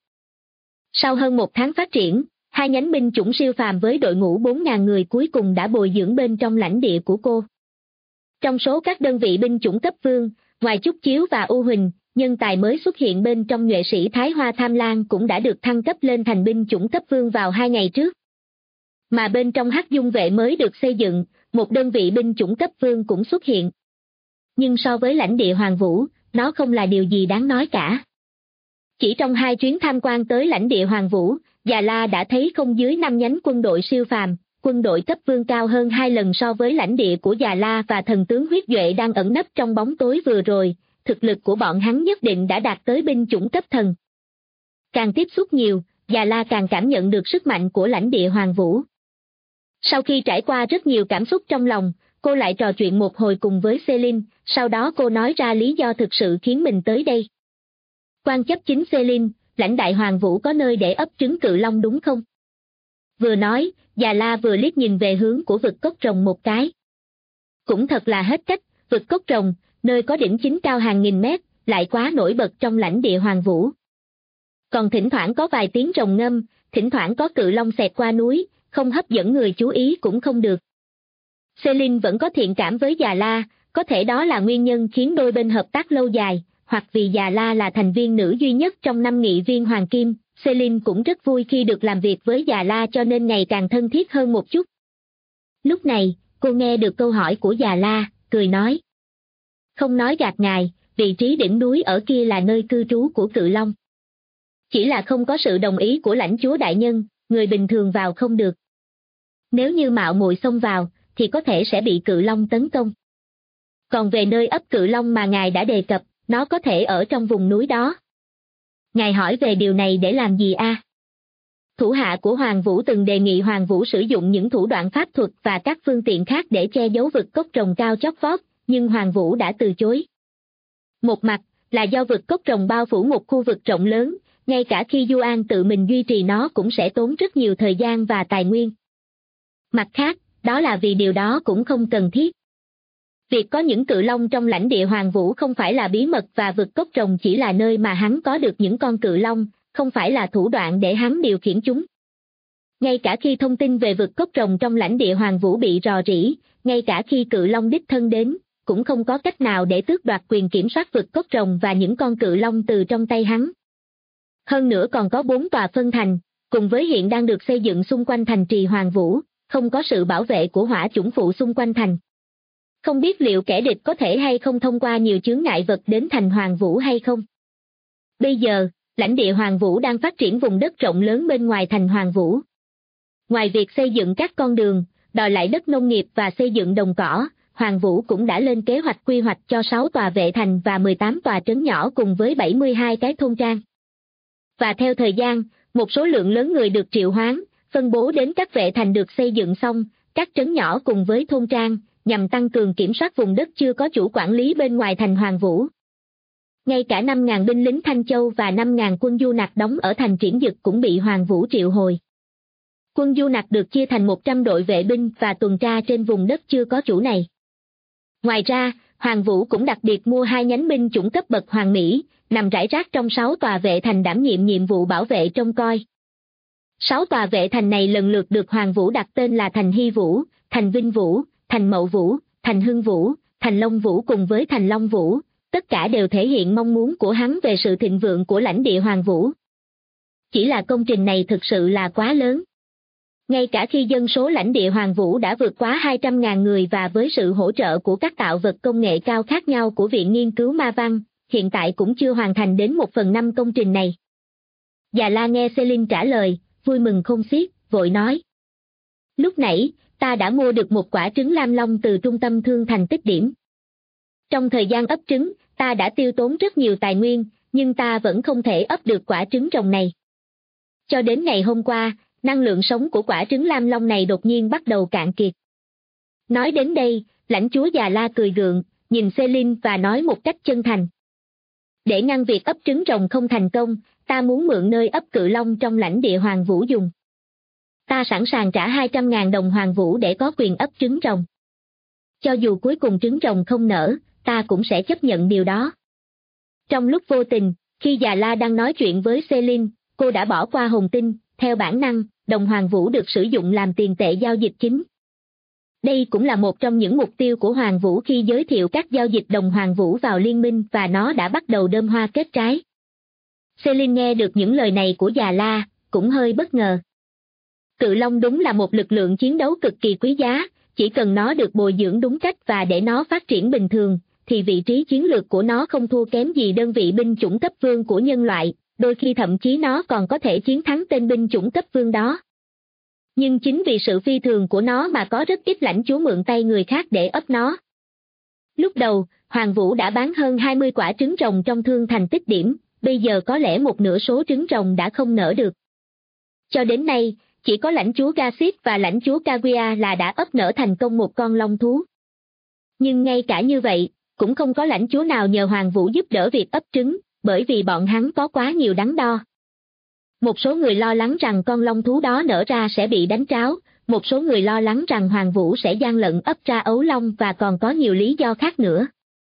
Sau hơn 1 tháng phát triển, 2 nhánh binh chủng siêu phàm với đội ngũ 4.000 người cuối cùng đã bồi dưỡng bên trong lãnh địa của cô. Trong số các đơn vị binh chủng cấp vương, ngoài Trúc Chiếu và U Huỳnh, nhân tài mới xuất hiện bên trong nhuệ sĩ Thái Hoa Tham Lang cũng đã được thăng cấp lên thành binh chủng cấp vương vào 2 ngày trước. Mà bên trong Hắc Dung vệ mới được xây dựng, một đơn vị binh chủng cấp vương cũng xuất hiện. Nhưng so với lãnh địa Hoàng Vũ, nó không là điều gì đáng nói cả. Chỉ trong 2 chuyến tham quan tới lãnh địa Hoàng Vũ, Già La đã thấy không dưới 5 nhánh quân đội siêu phàm, quân đội cấp vương cao hơn 2 lần so với lãnh địa của Già La và thần tướng huyết duệ đang ẩn nấp trong bóng tối vừa rồi, thực lực của bọn hắn nhất định đã đạt tới binh chủng cấp thần. Càng tiếp xúc nhiều, Già La càng cảm nhận được sức mạnh của lãnh địa Hoàng Vũ. Sau khi trải qua rất nhiều cảm xúc trong lòng, cô lại trò chuyện một hồi cùng với Celine, sau đó cô nói ra lý do thực sự khiến mình tới đây. Quan chấp chính Celine, lãnh đại Hoàng Vũ có nơi để ấp trứng cự long đúng không? Vừa nói, Già La vừa liếc nhìn về hướng của vực cốc rồng một cái. Cũng thật là hết cách, vực cốc rồng, nơi có đỉnh chính cao hàng nghìn mét, lại quá nổi bật trong lãnh địa Hoàng Vũ. Còn thỉnh thoảng có vài tiếng rồng ngâm, thỉnh thoảng có cự long xẹt qua núi, không hấp dẫn người chú ý cũng không được. Celine vẫn có thiện cảm với Già La, có thể đó là nguyên nhân khiến đôi bên hợp tác lâu dài, hoặc vì Già La là thành viên nữ duy nhất trong 5 nghị viên hoàng kim, Celine cũng rất vui khi được làm việc với Già La cho nên ngày càng thân thiết hơn một chút. Lúc này, cô nghe được câu hỏi của Già La, cười nói. Không nói gạt ngài, vị trí đỉnh núi ở kia là nơi cư trú của cự long. Chỉ là không có sự đồng ý của lãnh chúa đại nhân, người bình thường vào không được. Nếu như mạo muội xông vào, thì có thể sẽ bị cự long tấn công. Còn về nơi ấp cự long mà ngài đã đề cập, nó có thể ở trong vùng núi đó. Ngài hỏi về điều này để làm gì a? Thủ hạ của Hoàng Vũ từng đề nghị Hoàng Vũ sử dụng những thủ đoạn pháp thuật và các phương tiện khác để che giấu vực cốc rồng cao chót vót, nhưng Hoàng Vũ đã từ chối. Một mặt là do vực cốc rồng bao phủ một khu vực rộng lớn, ngay cả khi Yuan tự mình duy trì nó cũng sẽ tốn rất nhiều thời gian và tài nguyên. Mặt khác, đó là vì điều đó cũng không cần thiết. Việc có những cự long trong lãnh địa Hoàng Vũ không phải là bí mật và vực cốc rồng chỉ là nơi mà hắn có được những con cự long, không phải là thủ đoạn để hắn điều khiển chúng. Ngay cả khi thông tin về vực cốc rồng trong lãnh địa Hoàng Vũ bị rò rỉ, ngay cả khi cự long đích thân đến, cũng không có cách nào để tước đoạt quyền kiểm soát vực cốc rồng và những con cự long từ trong tay hắn. Hơn nữa còn có 4 tòa phân thành, cùng với hiện đang được xây dựng xung quanh thành trì Hoàng Vũ, không có sự bảo vệ của hỏa chủng phụ xung quanh thành. Không biết liệu kẻ địch có thể hay không thông qua nhiều chướng ngại vật đến thành Hoàng Vũ hay không. Bây giờ, lãnh địa Hoàng Vũ đang phát triển vùng đất rộng lớn bên ngoài thành Hoàng Vũ. Ngoài việc xây dựng các con đường, đòi lại đất nông nghiệp và xây dựng đồng cỏ, Hoàng Vũ cũng đã lên kế hoạch quy hoạch cho 6 tòa vệ thành và 18 tòa trấn nhỏ cùng với 72 cái thôn trang. Và theo thời gian, một số lượng lớn người được triệu hoán, phân bố đến các vệ thành được xây dựng xong, các trấn nhỏ cùng với thôn trang, nhằm tăng cường kiểm soát vùng đất chưa có chủ quản lý bên ngoài thành Hoàng Vũ. Ngay cả 5.000 binh lính Thanh Châu và 5.000 quân du nặc đóng ở thành Triển Dực cũng bị Hoàng Vũ triệu hồi. Quân du nặc được chia thành 100 đội vệ binh và tuần tra trên vùng đất chưa có chủ này. Ngoài ra, Hoàng Vũ cũng đặc biệt mua 2 nhánh binh chủng cấp bậc Hoàng Mỹ, nằm rải rác trong 6 tòa vệ thành đảm nhiệm nhiệm vụ bảo vệ trông coi. 6 tòa vệ thành này lần lượt được Hoàng Vũ đặt tên là thành Hy Vũ, thành Vinh Vũ, thành Mậu Vũ, thành Hưng Vũ, thành Long Vũ cùng với thành Long Vũ, tất cả đều thể hiện mong muốn của hắn về sự thịnh vượng của lãnh địa Hoàng Vũ. Chỉ là công trình này thực sự là quá lớn. Ngay cả khi dân số lãnh địa Hoàng Vũ đã vượt quá 200.000 người và với sự hỗ trợ của các tạo vật công nghệ cao khác nhau của Viện Nghiên cứu Ma Văn, hiện tại cũng chưa hoàn thành đến 1/5 công trình này. Già La nghe Celine trả lời, vui mừng khôn xiết, vội nói. Lúc nãy, ta đã mua được một quả trứng lam long từ trung tâm thương thành Tích Điểm. Trong thời gian ấp trứng, ta đã tiêu tốn rất nhiều tài nguyên, nhưng ta vẫn không thể ấp được quả trứng rồng này. Cho đến ngày hôm qua, năng lượng sống của quả trứng lam long này đột nhiên bắt đầu cạn kiệt. Nói đến đây, lãnh chúa Già La cười gượng, nhìn Celine và nói một cách chân thành. Để ngăn việc ấp trứng rồng không thành công, ta muốn mượn nơi ấp cự long trong lãnh địa Hoàng Vũ dùng. Ta sẵn sàng trả 200.000 đồng Hoàng Vũ để có quyền ấp trứng rồng. Cho dù cuối cùng trứng rồng không nở, ta cũng sẽ chấp nhận điều đó. Trong lúc vô tình, khi Già La đang nói chuyện với Celine, cô đã bỏ qua hồn tinh, theo bản năng, đồng Hoàng Vũ được sử dụng làm tiền tệ giao dịch chính. Đây cũng là một trong những mục tiêu của Hoàng Vũ khi giới thiệu các giao dịch đồng Hoàng Vũ vào liên minh và nó đã bắt đầu đơm hoa kết trái. Celine nghe được những lời này của Già La, cũng hơi bất ngờ. Cự Long đúng là một lực lượng chiến đấu cực kỳ quý giá, chỉ cần nó được bồi dưỡng đúng cách và để nó phát triển bình thường, thì vị trí chiến lược của nó không thua kém gì đơn vị binh chủng cấp vương của nhân loại, đôi khi thậm chí nó còn có thể chiến thắng tên binh chủng cấp vương đó. Nhưng chính vì sự phi thường của nó mà có rất ít lãnh chúa mượn tay người khác để ấp nó. Lúc đầu, Hoàng Vũ đã bán hơn 20 quả trứng rồng trong thương thành Tích Điểm, bây giờ có lẽ một nửa số trứng rồng đã không nở được. Cho đến nay, chỉ có lãnh chúa Gasit và lãnh chúa Kaguya là đã ấp nở thành công một con long thú. Nhưng ngay cả như vậy, cũng không có lãnh chúa nào nhờ Hoàng Vũ giúp đỡ việc ấp trứng, bởi vì bọn hắn có quá nhiều đắn đo. Một số người lo lắng rằng con long thú đó nở ra sẽ bị đánh tráo, một số người lo lắng rằng Hoàng Vũ sẽ gian lận ấp ra ấu long và còn có nhiều lý do khác nữa.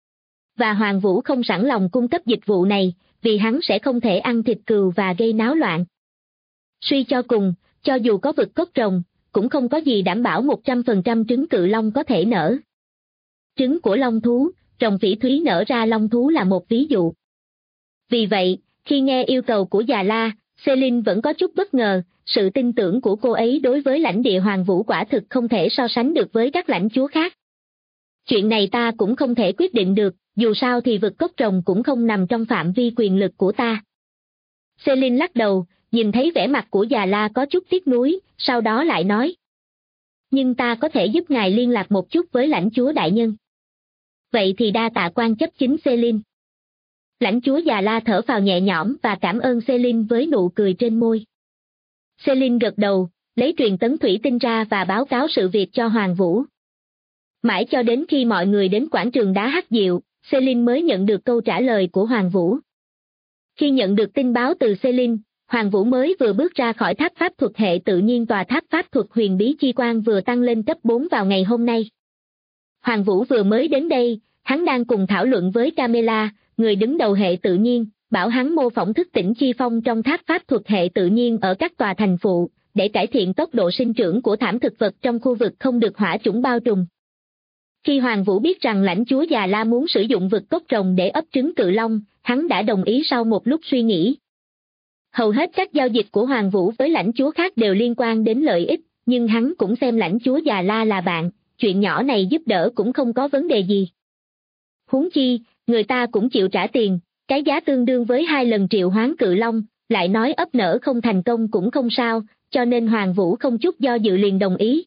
Và Hoàng Vũ không sẵn lòng cung cấp dịch vụ này, vì hắn sẽ không thể ăn thịt cừu và gây náo loạn. Suy cho cùng, cho dù có vực cốc rồng, cũng không có gì đảm bảo 100% trứng cự long có thể nở. Trứng của long thú, rồng phỉ thúy nở ra long thú là một ví dụ. Vì vậy, khi nghe yêu cầu của Già La, Celine vẫn có chút bất ngờ, sự tin tưởng của cô ấy đối với lãnh địa Hoàng Vũ quả thực không thể so sánh được với các lãnh chúa khác. Chuyện này ta cũng không thể quyết định được, dù sao thì vực cốc rồng cũng không nằm trong phạm vi quyền lực của ta. Celine lắc đầu, nhìn thấy vẻ mặt của Già La có chút tiếc nuối, sau đó lại nói. Nhưng ta có thể giúp ngài liên lạc một chút với lãnh chúa đại nhân. Vậy thì đa tạ quan chấp chính Celine. Lãnh chúa Già La thở phào nhẹ nhõm và cảm ơn Celine với nụ cười trên môi. Celine gật đầu, lấy truyền tấn thủy tinh ra và báo cáo sự việc cho Hoàng Vũ. Mãi cho đến khi mọi người đến quảng trường đá hắc diệu, Celine mới nhận được câu trả lời của Hoàng Vũ. Khi nhận được tin báo từ Celine, Hoàng Vũ mới vừa bước ra khỏi tháp pháp thuật hệ tự nhiên tòa tháp pháp thuật huyền bí chi quan vừa tăng lên cấp 4 vào ngày hôm nay. Hoàng Vũ vừa mới đến đây, hắn đang cùng thảo luận với Camilla, người đứng đầu hệ tự nhiên, bảo hắn mô phỏng thức tỉnh chi phong trong tháp pháp thuật hệ tự nhiên ở các tòa thành phụ, để cải thiện tốc độ sinh trưởng của thảm thực vật trong khu vực không được hỏa chủng bao trùm. Khi Hoàng Vũ biết rằng lãnh chúa Già La muốn sử dụng vực cốc rồng để ấp trứng cự long, hắn đã đồng ý sau một lúc suy nghĩ. Hầu hết các giao dịch của Hoàng Vũ với lãnh chúa khác đều liên quan đến lợi ích, nhưng hắn cũng xem lãnh chúa Già La là bạn, chuyện nhỏ này giúp đỡ cũng không có vấn đề gì. Huống chi, người ta cũng chịu trả tiền, cái giá tương đương với 2 lần triệu hoán cự long, lại nói ấp nở không thành công cũng không sao, cho nên Hoàng Vũ không chút do dự liền đồng ý.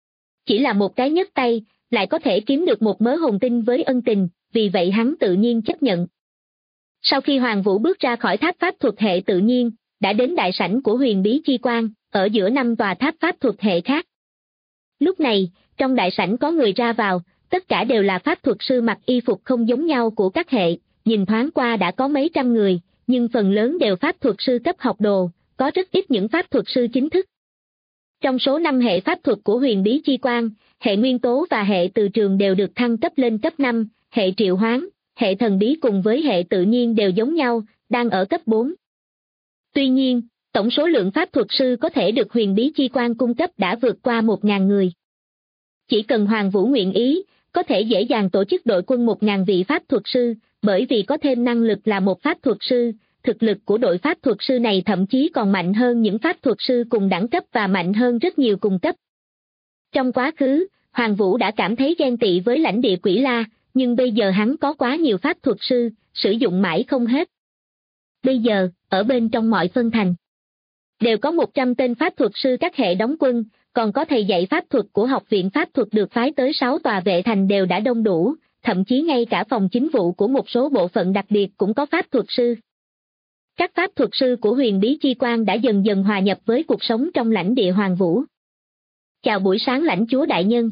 Chỉ là một cái nhấc tay, lại có thể kiếm được một mớ hồn tinh với ân tình, vì vậy hắn tự nhiên chấp nhận. Sau khi Hoàng Vũ bước ra khỏi tháp pháp thuật hệ tự nhiên, đã đến đại sảnh của huyền bí chi quan, ở giữa 5 tòa tháp pháp thuật hệ khác. Lúc này, trong đại sảnh có người ra vào, tất cả đều là pháp thuật sư mặc y phục không giống nhau của các hệ, nhìn thoáng qua đã có mấy trăm người, nhưng phần lớn đều pháp thuật sư cấp học đồ, có rất ít những pháp thuật sư chính thức. Trong số 5 hệ pháp thuật của huyền bí chi quan, hệ nguyên tố và hệ từ trường đều được thăng cấp lên cấp 5, hệ triệu hoán, hệ thần bí cùng với hệ tự nhiên đều giống nhau, đang ở cấp 4. Tuy nhiên, tổng số lượng pháp thuật sư có thể được huyền bí chi quan cung cấp đã vượt qua 1.000 người. Chỉ cần Hoàng Vũ nguyện ý, có thể dễ dàng tổ chức đội quân 1.000 vị pháp thuật sư, bởi vì có thêm năng lực là một pháp thuật sư, thực lực của đội pháp thuật sư này thậm chí còn mạnh hơn những pháp thuật sư cùng đẳng cấp và mạnh hơn rất nhiều cùng cấp. Trong quá khứ, Hoàng Vũ đã cảm thấy ghen tị với lãnh địa Quỷ La, nhưng bây giờ hắn có quá nhiều pháp thuật sư, sử dụng mãi không hết. Bây giờ, ở bên trong mọi phân thành, đều có 100 tên pháp thuật sư các hệ đóng quân, còn có thầy dạy pháp thuật của học viện pháp thuật được phái tới 6 tòa vệ thành đều đã đông đủ, thậm chí ngay cả phòng chính vụ của một số bộ phận đặc biệt cũng có pháp thuật sư. Các pháp thuật sư của huyền bí chi quan đã dần dần hòa nhập với cuộc sống trong lãnh địa Hoàng Vũ. Chào buổi sáng lãnh chúa đại nhân.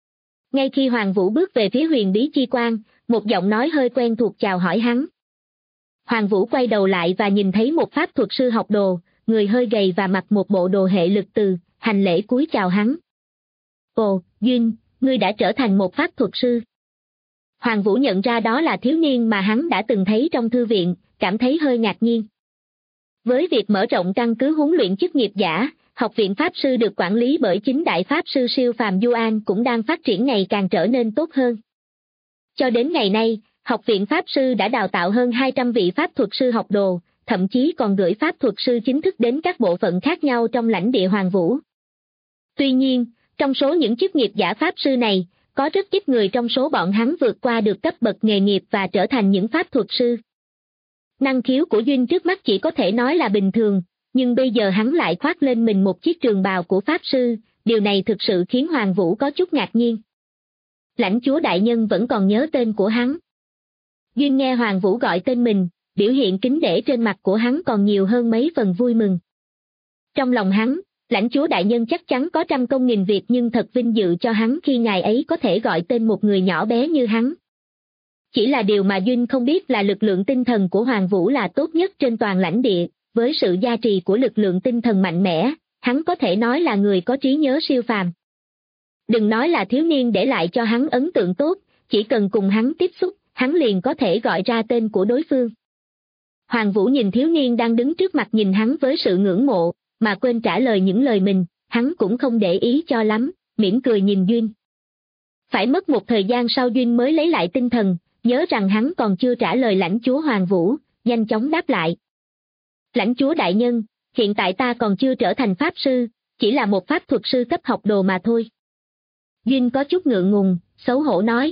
Ngay khi Hoàng Vũ bước về phía huyền bí chi quan, một giọng nói hơi quen thuộc chào hỏi hắn. Hoàng Vũ quay đầu lại và nhìn thấy một pháp thuật sư học đồ, người hơi gầy và mặc một bộ đồ hệ lực từ, hành lễ cúi chào hắn. Ồ, Duyên, ngươi đã trở thành một pháp thuật sư. Hoàng Vũ nhận ra đó là thiếu niên mà hắn đã từng thấy trong thư viện, cảm thấy hơi ngạc nhiên. Với việc mở rộng căn cứ huấn luyện chức nghiệp giả, học viện Pháp sư được quản lý bởi chính đại Pháp sư siêu phàm Yuan cũng đang phát triển ngày càng trở nên tốt hơn. Cho đến ngày nay, học viện Pháp sư đã đào tạo hơn 200 vị Pháp thuật sư học đồ, thậm chí còn gửi Pháp thuật sư chính thức đến các bộ phận khác nhau trong lãnh địa Hoàng Vũ. Tuy nhiên, trong số những chức nghiệp giả Pháp sư này, có rất ít người trong số bọn hắn vượt qua được cấp bậc nghề nghiệp và trở thành những Pháp thuật sư. Năng khiếu của Duyên trước mắt chỉ có thể nói là bình thường, nhưng bây giờ hắn lại khoác lên mình một chiếc trường bào của Pháp sư, điều này thực sự khiến Hoàng Vũ có chút ngạc nhiên. Lãnh chúa đại nhân vẫn còn nhớ tên của hắn. Duyên nghe Hoàng Vũ gọi tên mình, biểu hiện kính nể trên mặt của hắn còn nhiều hơn mấy phần vui mừng. Trong lòng hắn, lãnh chúa đại nhân chắc chắn có trăm công nghìn việc nhưng thật vinh dự cho hắn khi ngài ấy có thể gọi tên một người nhỏ bé như hắn. Chỉ là điều mà Duyên không biết là lực lượng tinh thần của Hoàng Vũ là tốt nhất trên toàn lãnh địa, với sự gia trì của lực lượng tinh thần mạnh mẽ, hắn có thể nói là người có trí nhớ siêu phàm. Đừng nói là thiếu niên để lại cho hắn ấn tượng tốt, chỉ cần cùng hắn tiếp xúc, hắn liền có thể gọi ra tên của đối phương. Hoàng Vũ nhìn thiếu niên đang đứng trước mặt nhìn hắn với sự ngưỡng mộ, mà quên trả lời những lời mình, hắn cũng không để ý cho lắm, mỉm cười nhìn Duyên. Phải mất một thời gian sau Duyên mới lấy lại tinh thần, nhớ rằng hắn còn chưa trả lời lãnh chúa Hoàng Vũ, nhanh chóng đáp lại. Lãnh chúa đại nhân, hiện tại ta còn chưa trở thành pháp sư, chỉ là một pháp thuật sư cấp học đồ mà thôi. Duyên có chút ngượng ngùng, xấu hổ nói.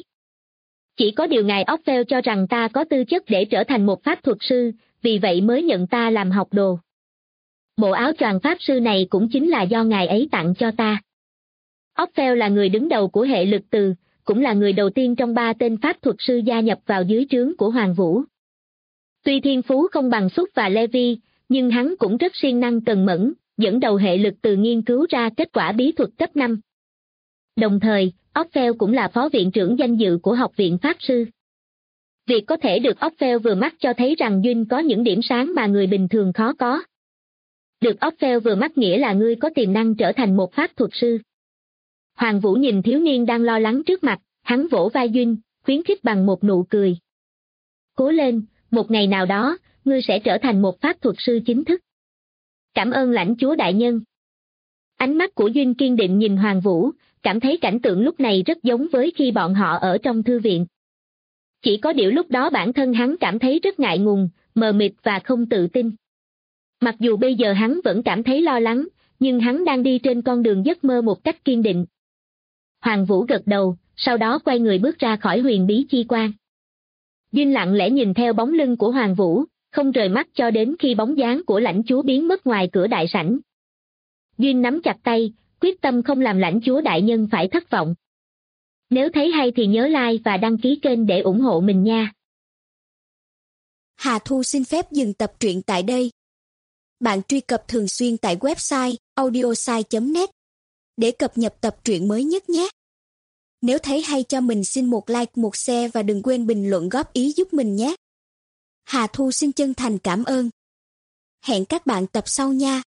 Chỉ có điều ngài Orpheus cho rằng ta có tư chất để trở thành một pháp thuật sư, vì vậy mới nhận ta làm học đồ. Bộ áo choàng pháp sư này cũng chính là do ngài ấy tặng cho ta. Orpheus là người đứng đầu của hệ lực từ, cũng là người đầu tiên trong 3 tên pháp thuật sư gia nhập vào dưới trướng của Hoàng Vũ. Tuy thiên phú không bằng Xuất và Levi, nhưng hắn cũng rất siêng năng cần mẫn, dẫn đầu hệ lực từ nghiên cứu ra kết quả bí thuật cấp 5. Đồng thời, Orpheus cũng là phó viện trưởng danh dự của học viện Pháp sư. Việc có thể được Orpheus vừa mắt cho thấy rằng Duyên có những điểm sáng mà người bình thường khó có. Được Orpheus vừa mắt nghĩa là ngươi có tiềm năng trở thành một pháp thuật sư. Hoàng Vũ nhìn thiếu niên đang lo lắng trước mặt, hắn vỗ vai Duyên, khuyến khích bằng một nụ cười. Cố lên, một ngày nào đó, ngươi sẽ trở thành một pháp thuật sư chính thức. Cảm ơn lãnh chúa đại nhân. Ánh mắt của Duyên kiên định nhìn Hoàng Vũ, cảm thấy cảnh tượng lúc này rất giống với khi bọn họ ở trong thư viện. Chỉ có điều lúc đó bản thân hắn cảm thấy rất ngại ngùng, mờ mịt và không tự tin. Mặc dù bây giờ hắn vẫn cảm thấy lo lắng, nhưng hắn đang đi trên con đường giấc mơ một cách kiên định. Hoàng Vũ gật đầu, sau đó quay người bước ra khỏi huyền bí chi quan. Duyên lặng lẽ nhìn theo bóng lưng của Hoàng Vũ, không rời mắt cho đến khi bóng dáng của lãnh chúa biến mất ngoài cửa đại sảnh. Duyên nắm chặt tay, quyết tâm không làm lãnh chúa đại nhân phải thất vọng. Nếu thấy hay thì nhớ like và đăng ký kênh để ủng hộ mình nha. Hà Thu xin phép dừng tập truyện tại đây. Bạn truy cập thường xuyên tại website audiosai.net để cập nhật tập truyện mới nhất nhé. Nếu thấy hay cho mình xin một like, một share và đừng quên bình luận góp ý giúp mình nhé. Hà Thu xin chân thành cảm ơn. Hẹn các bạn tập sau nha.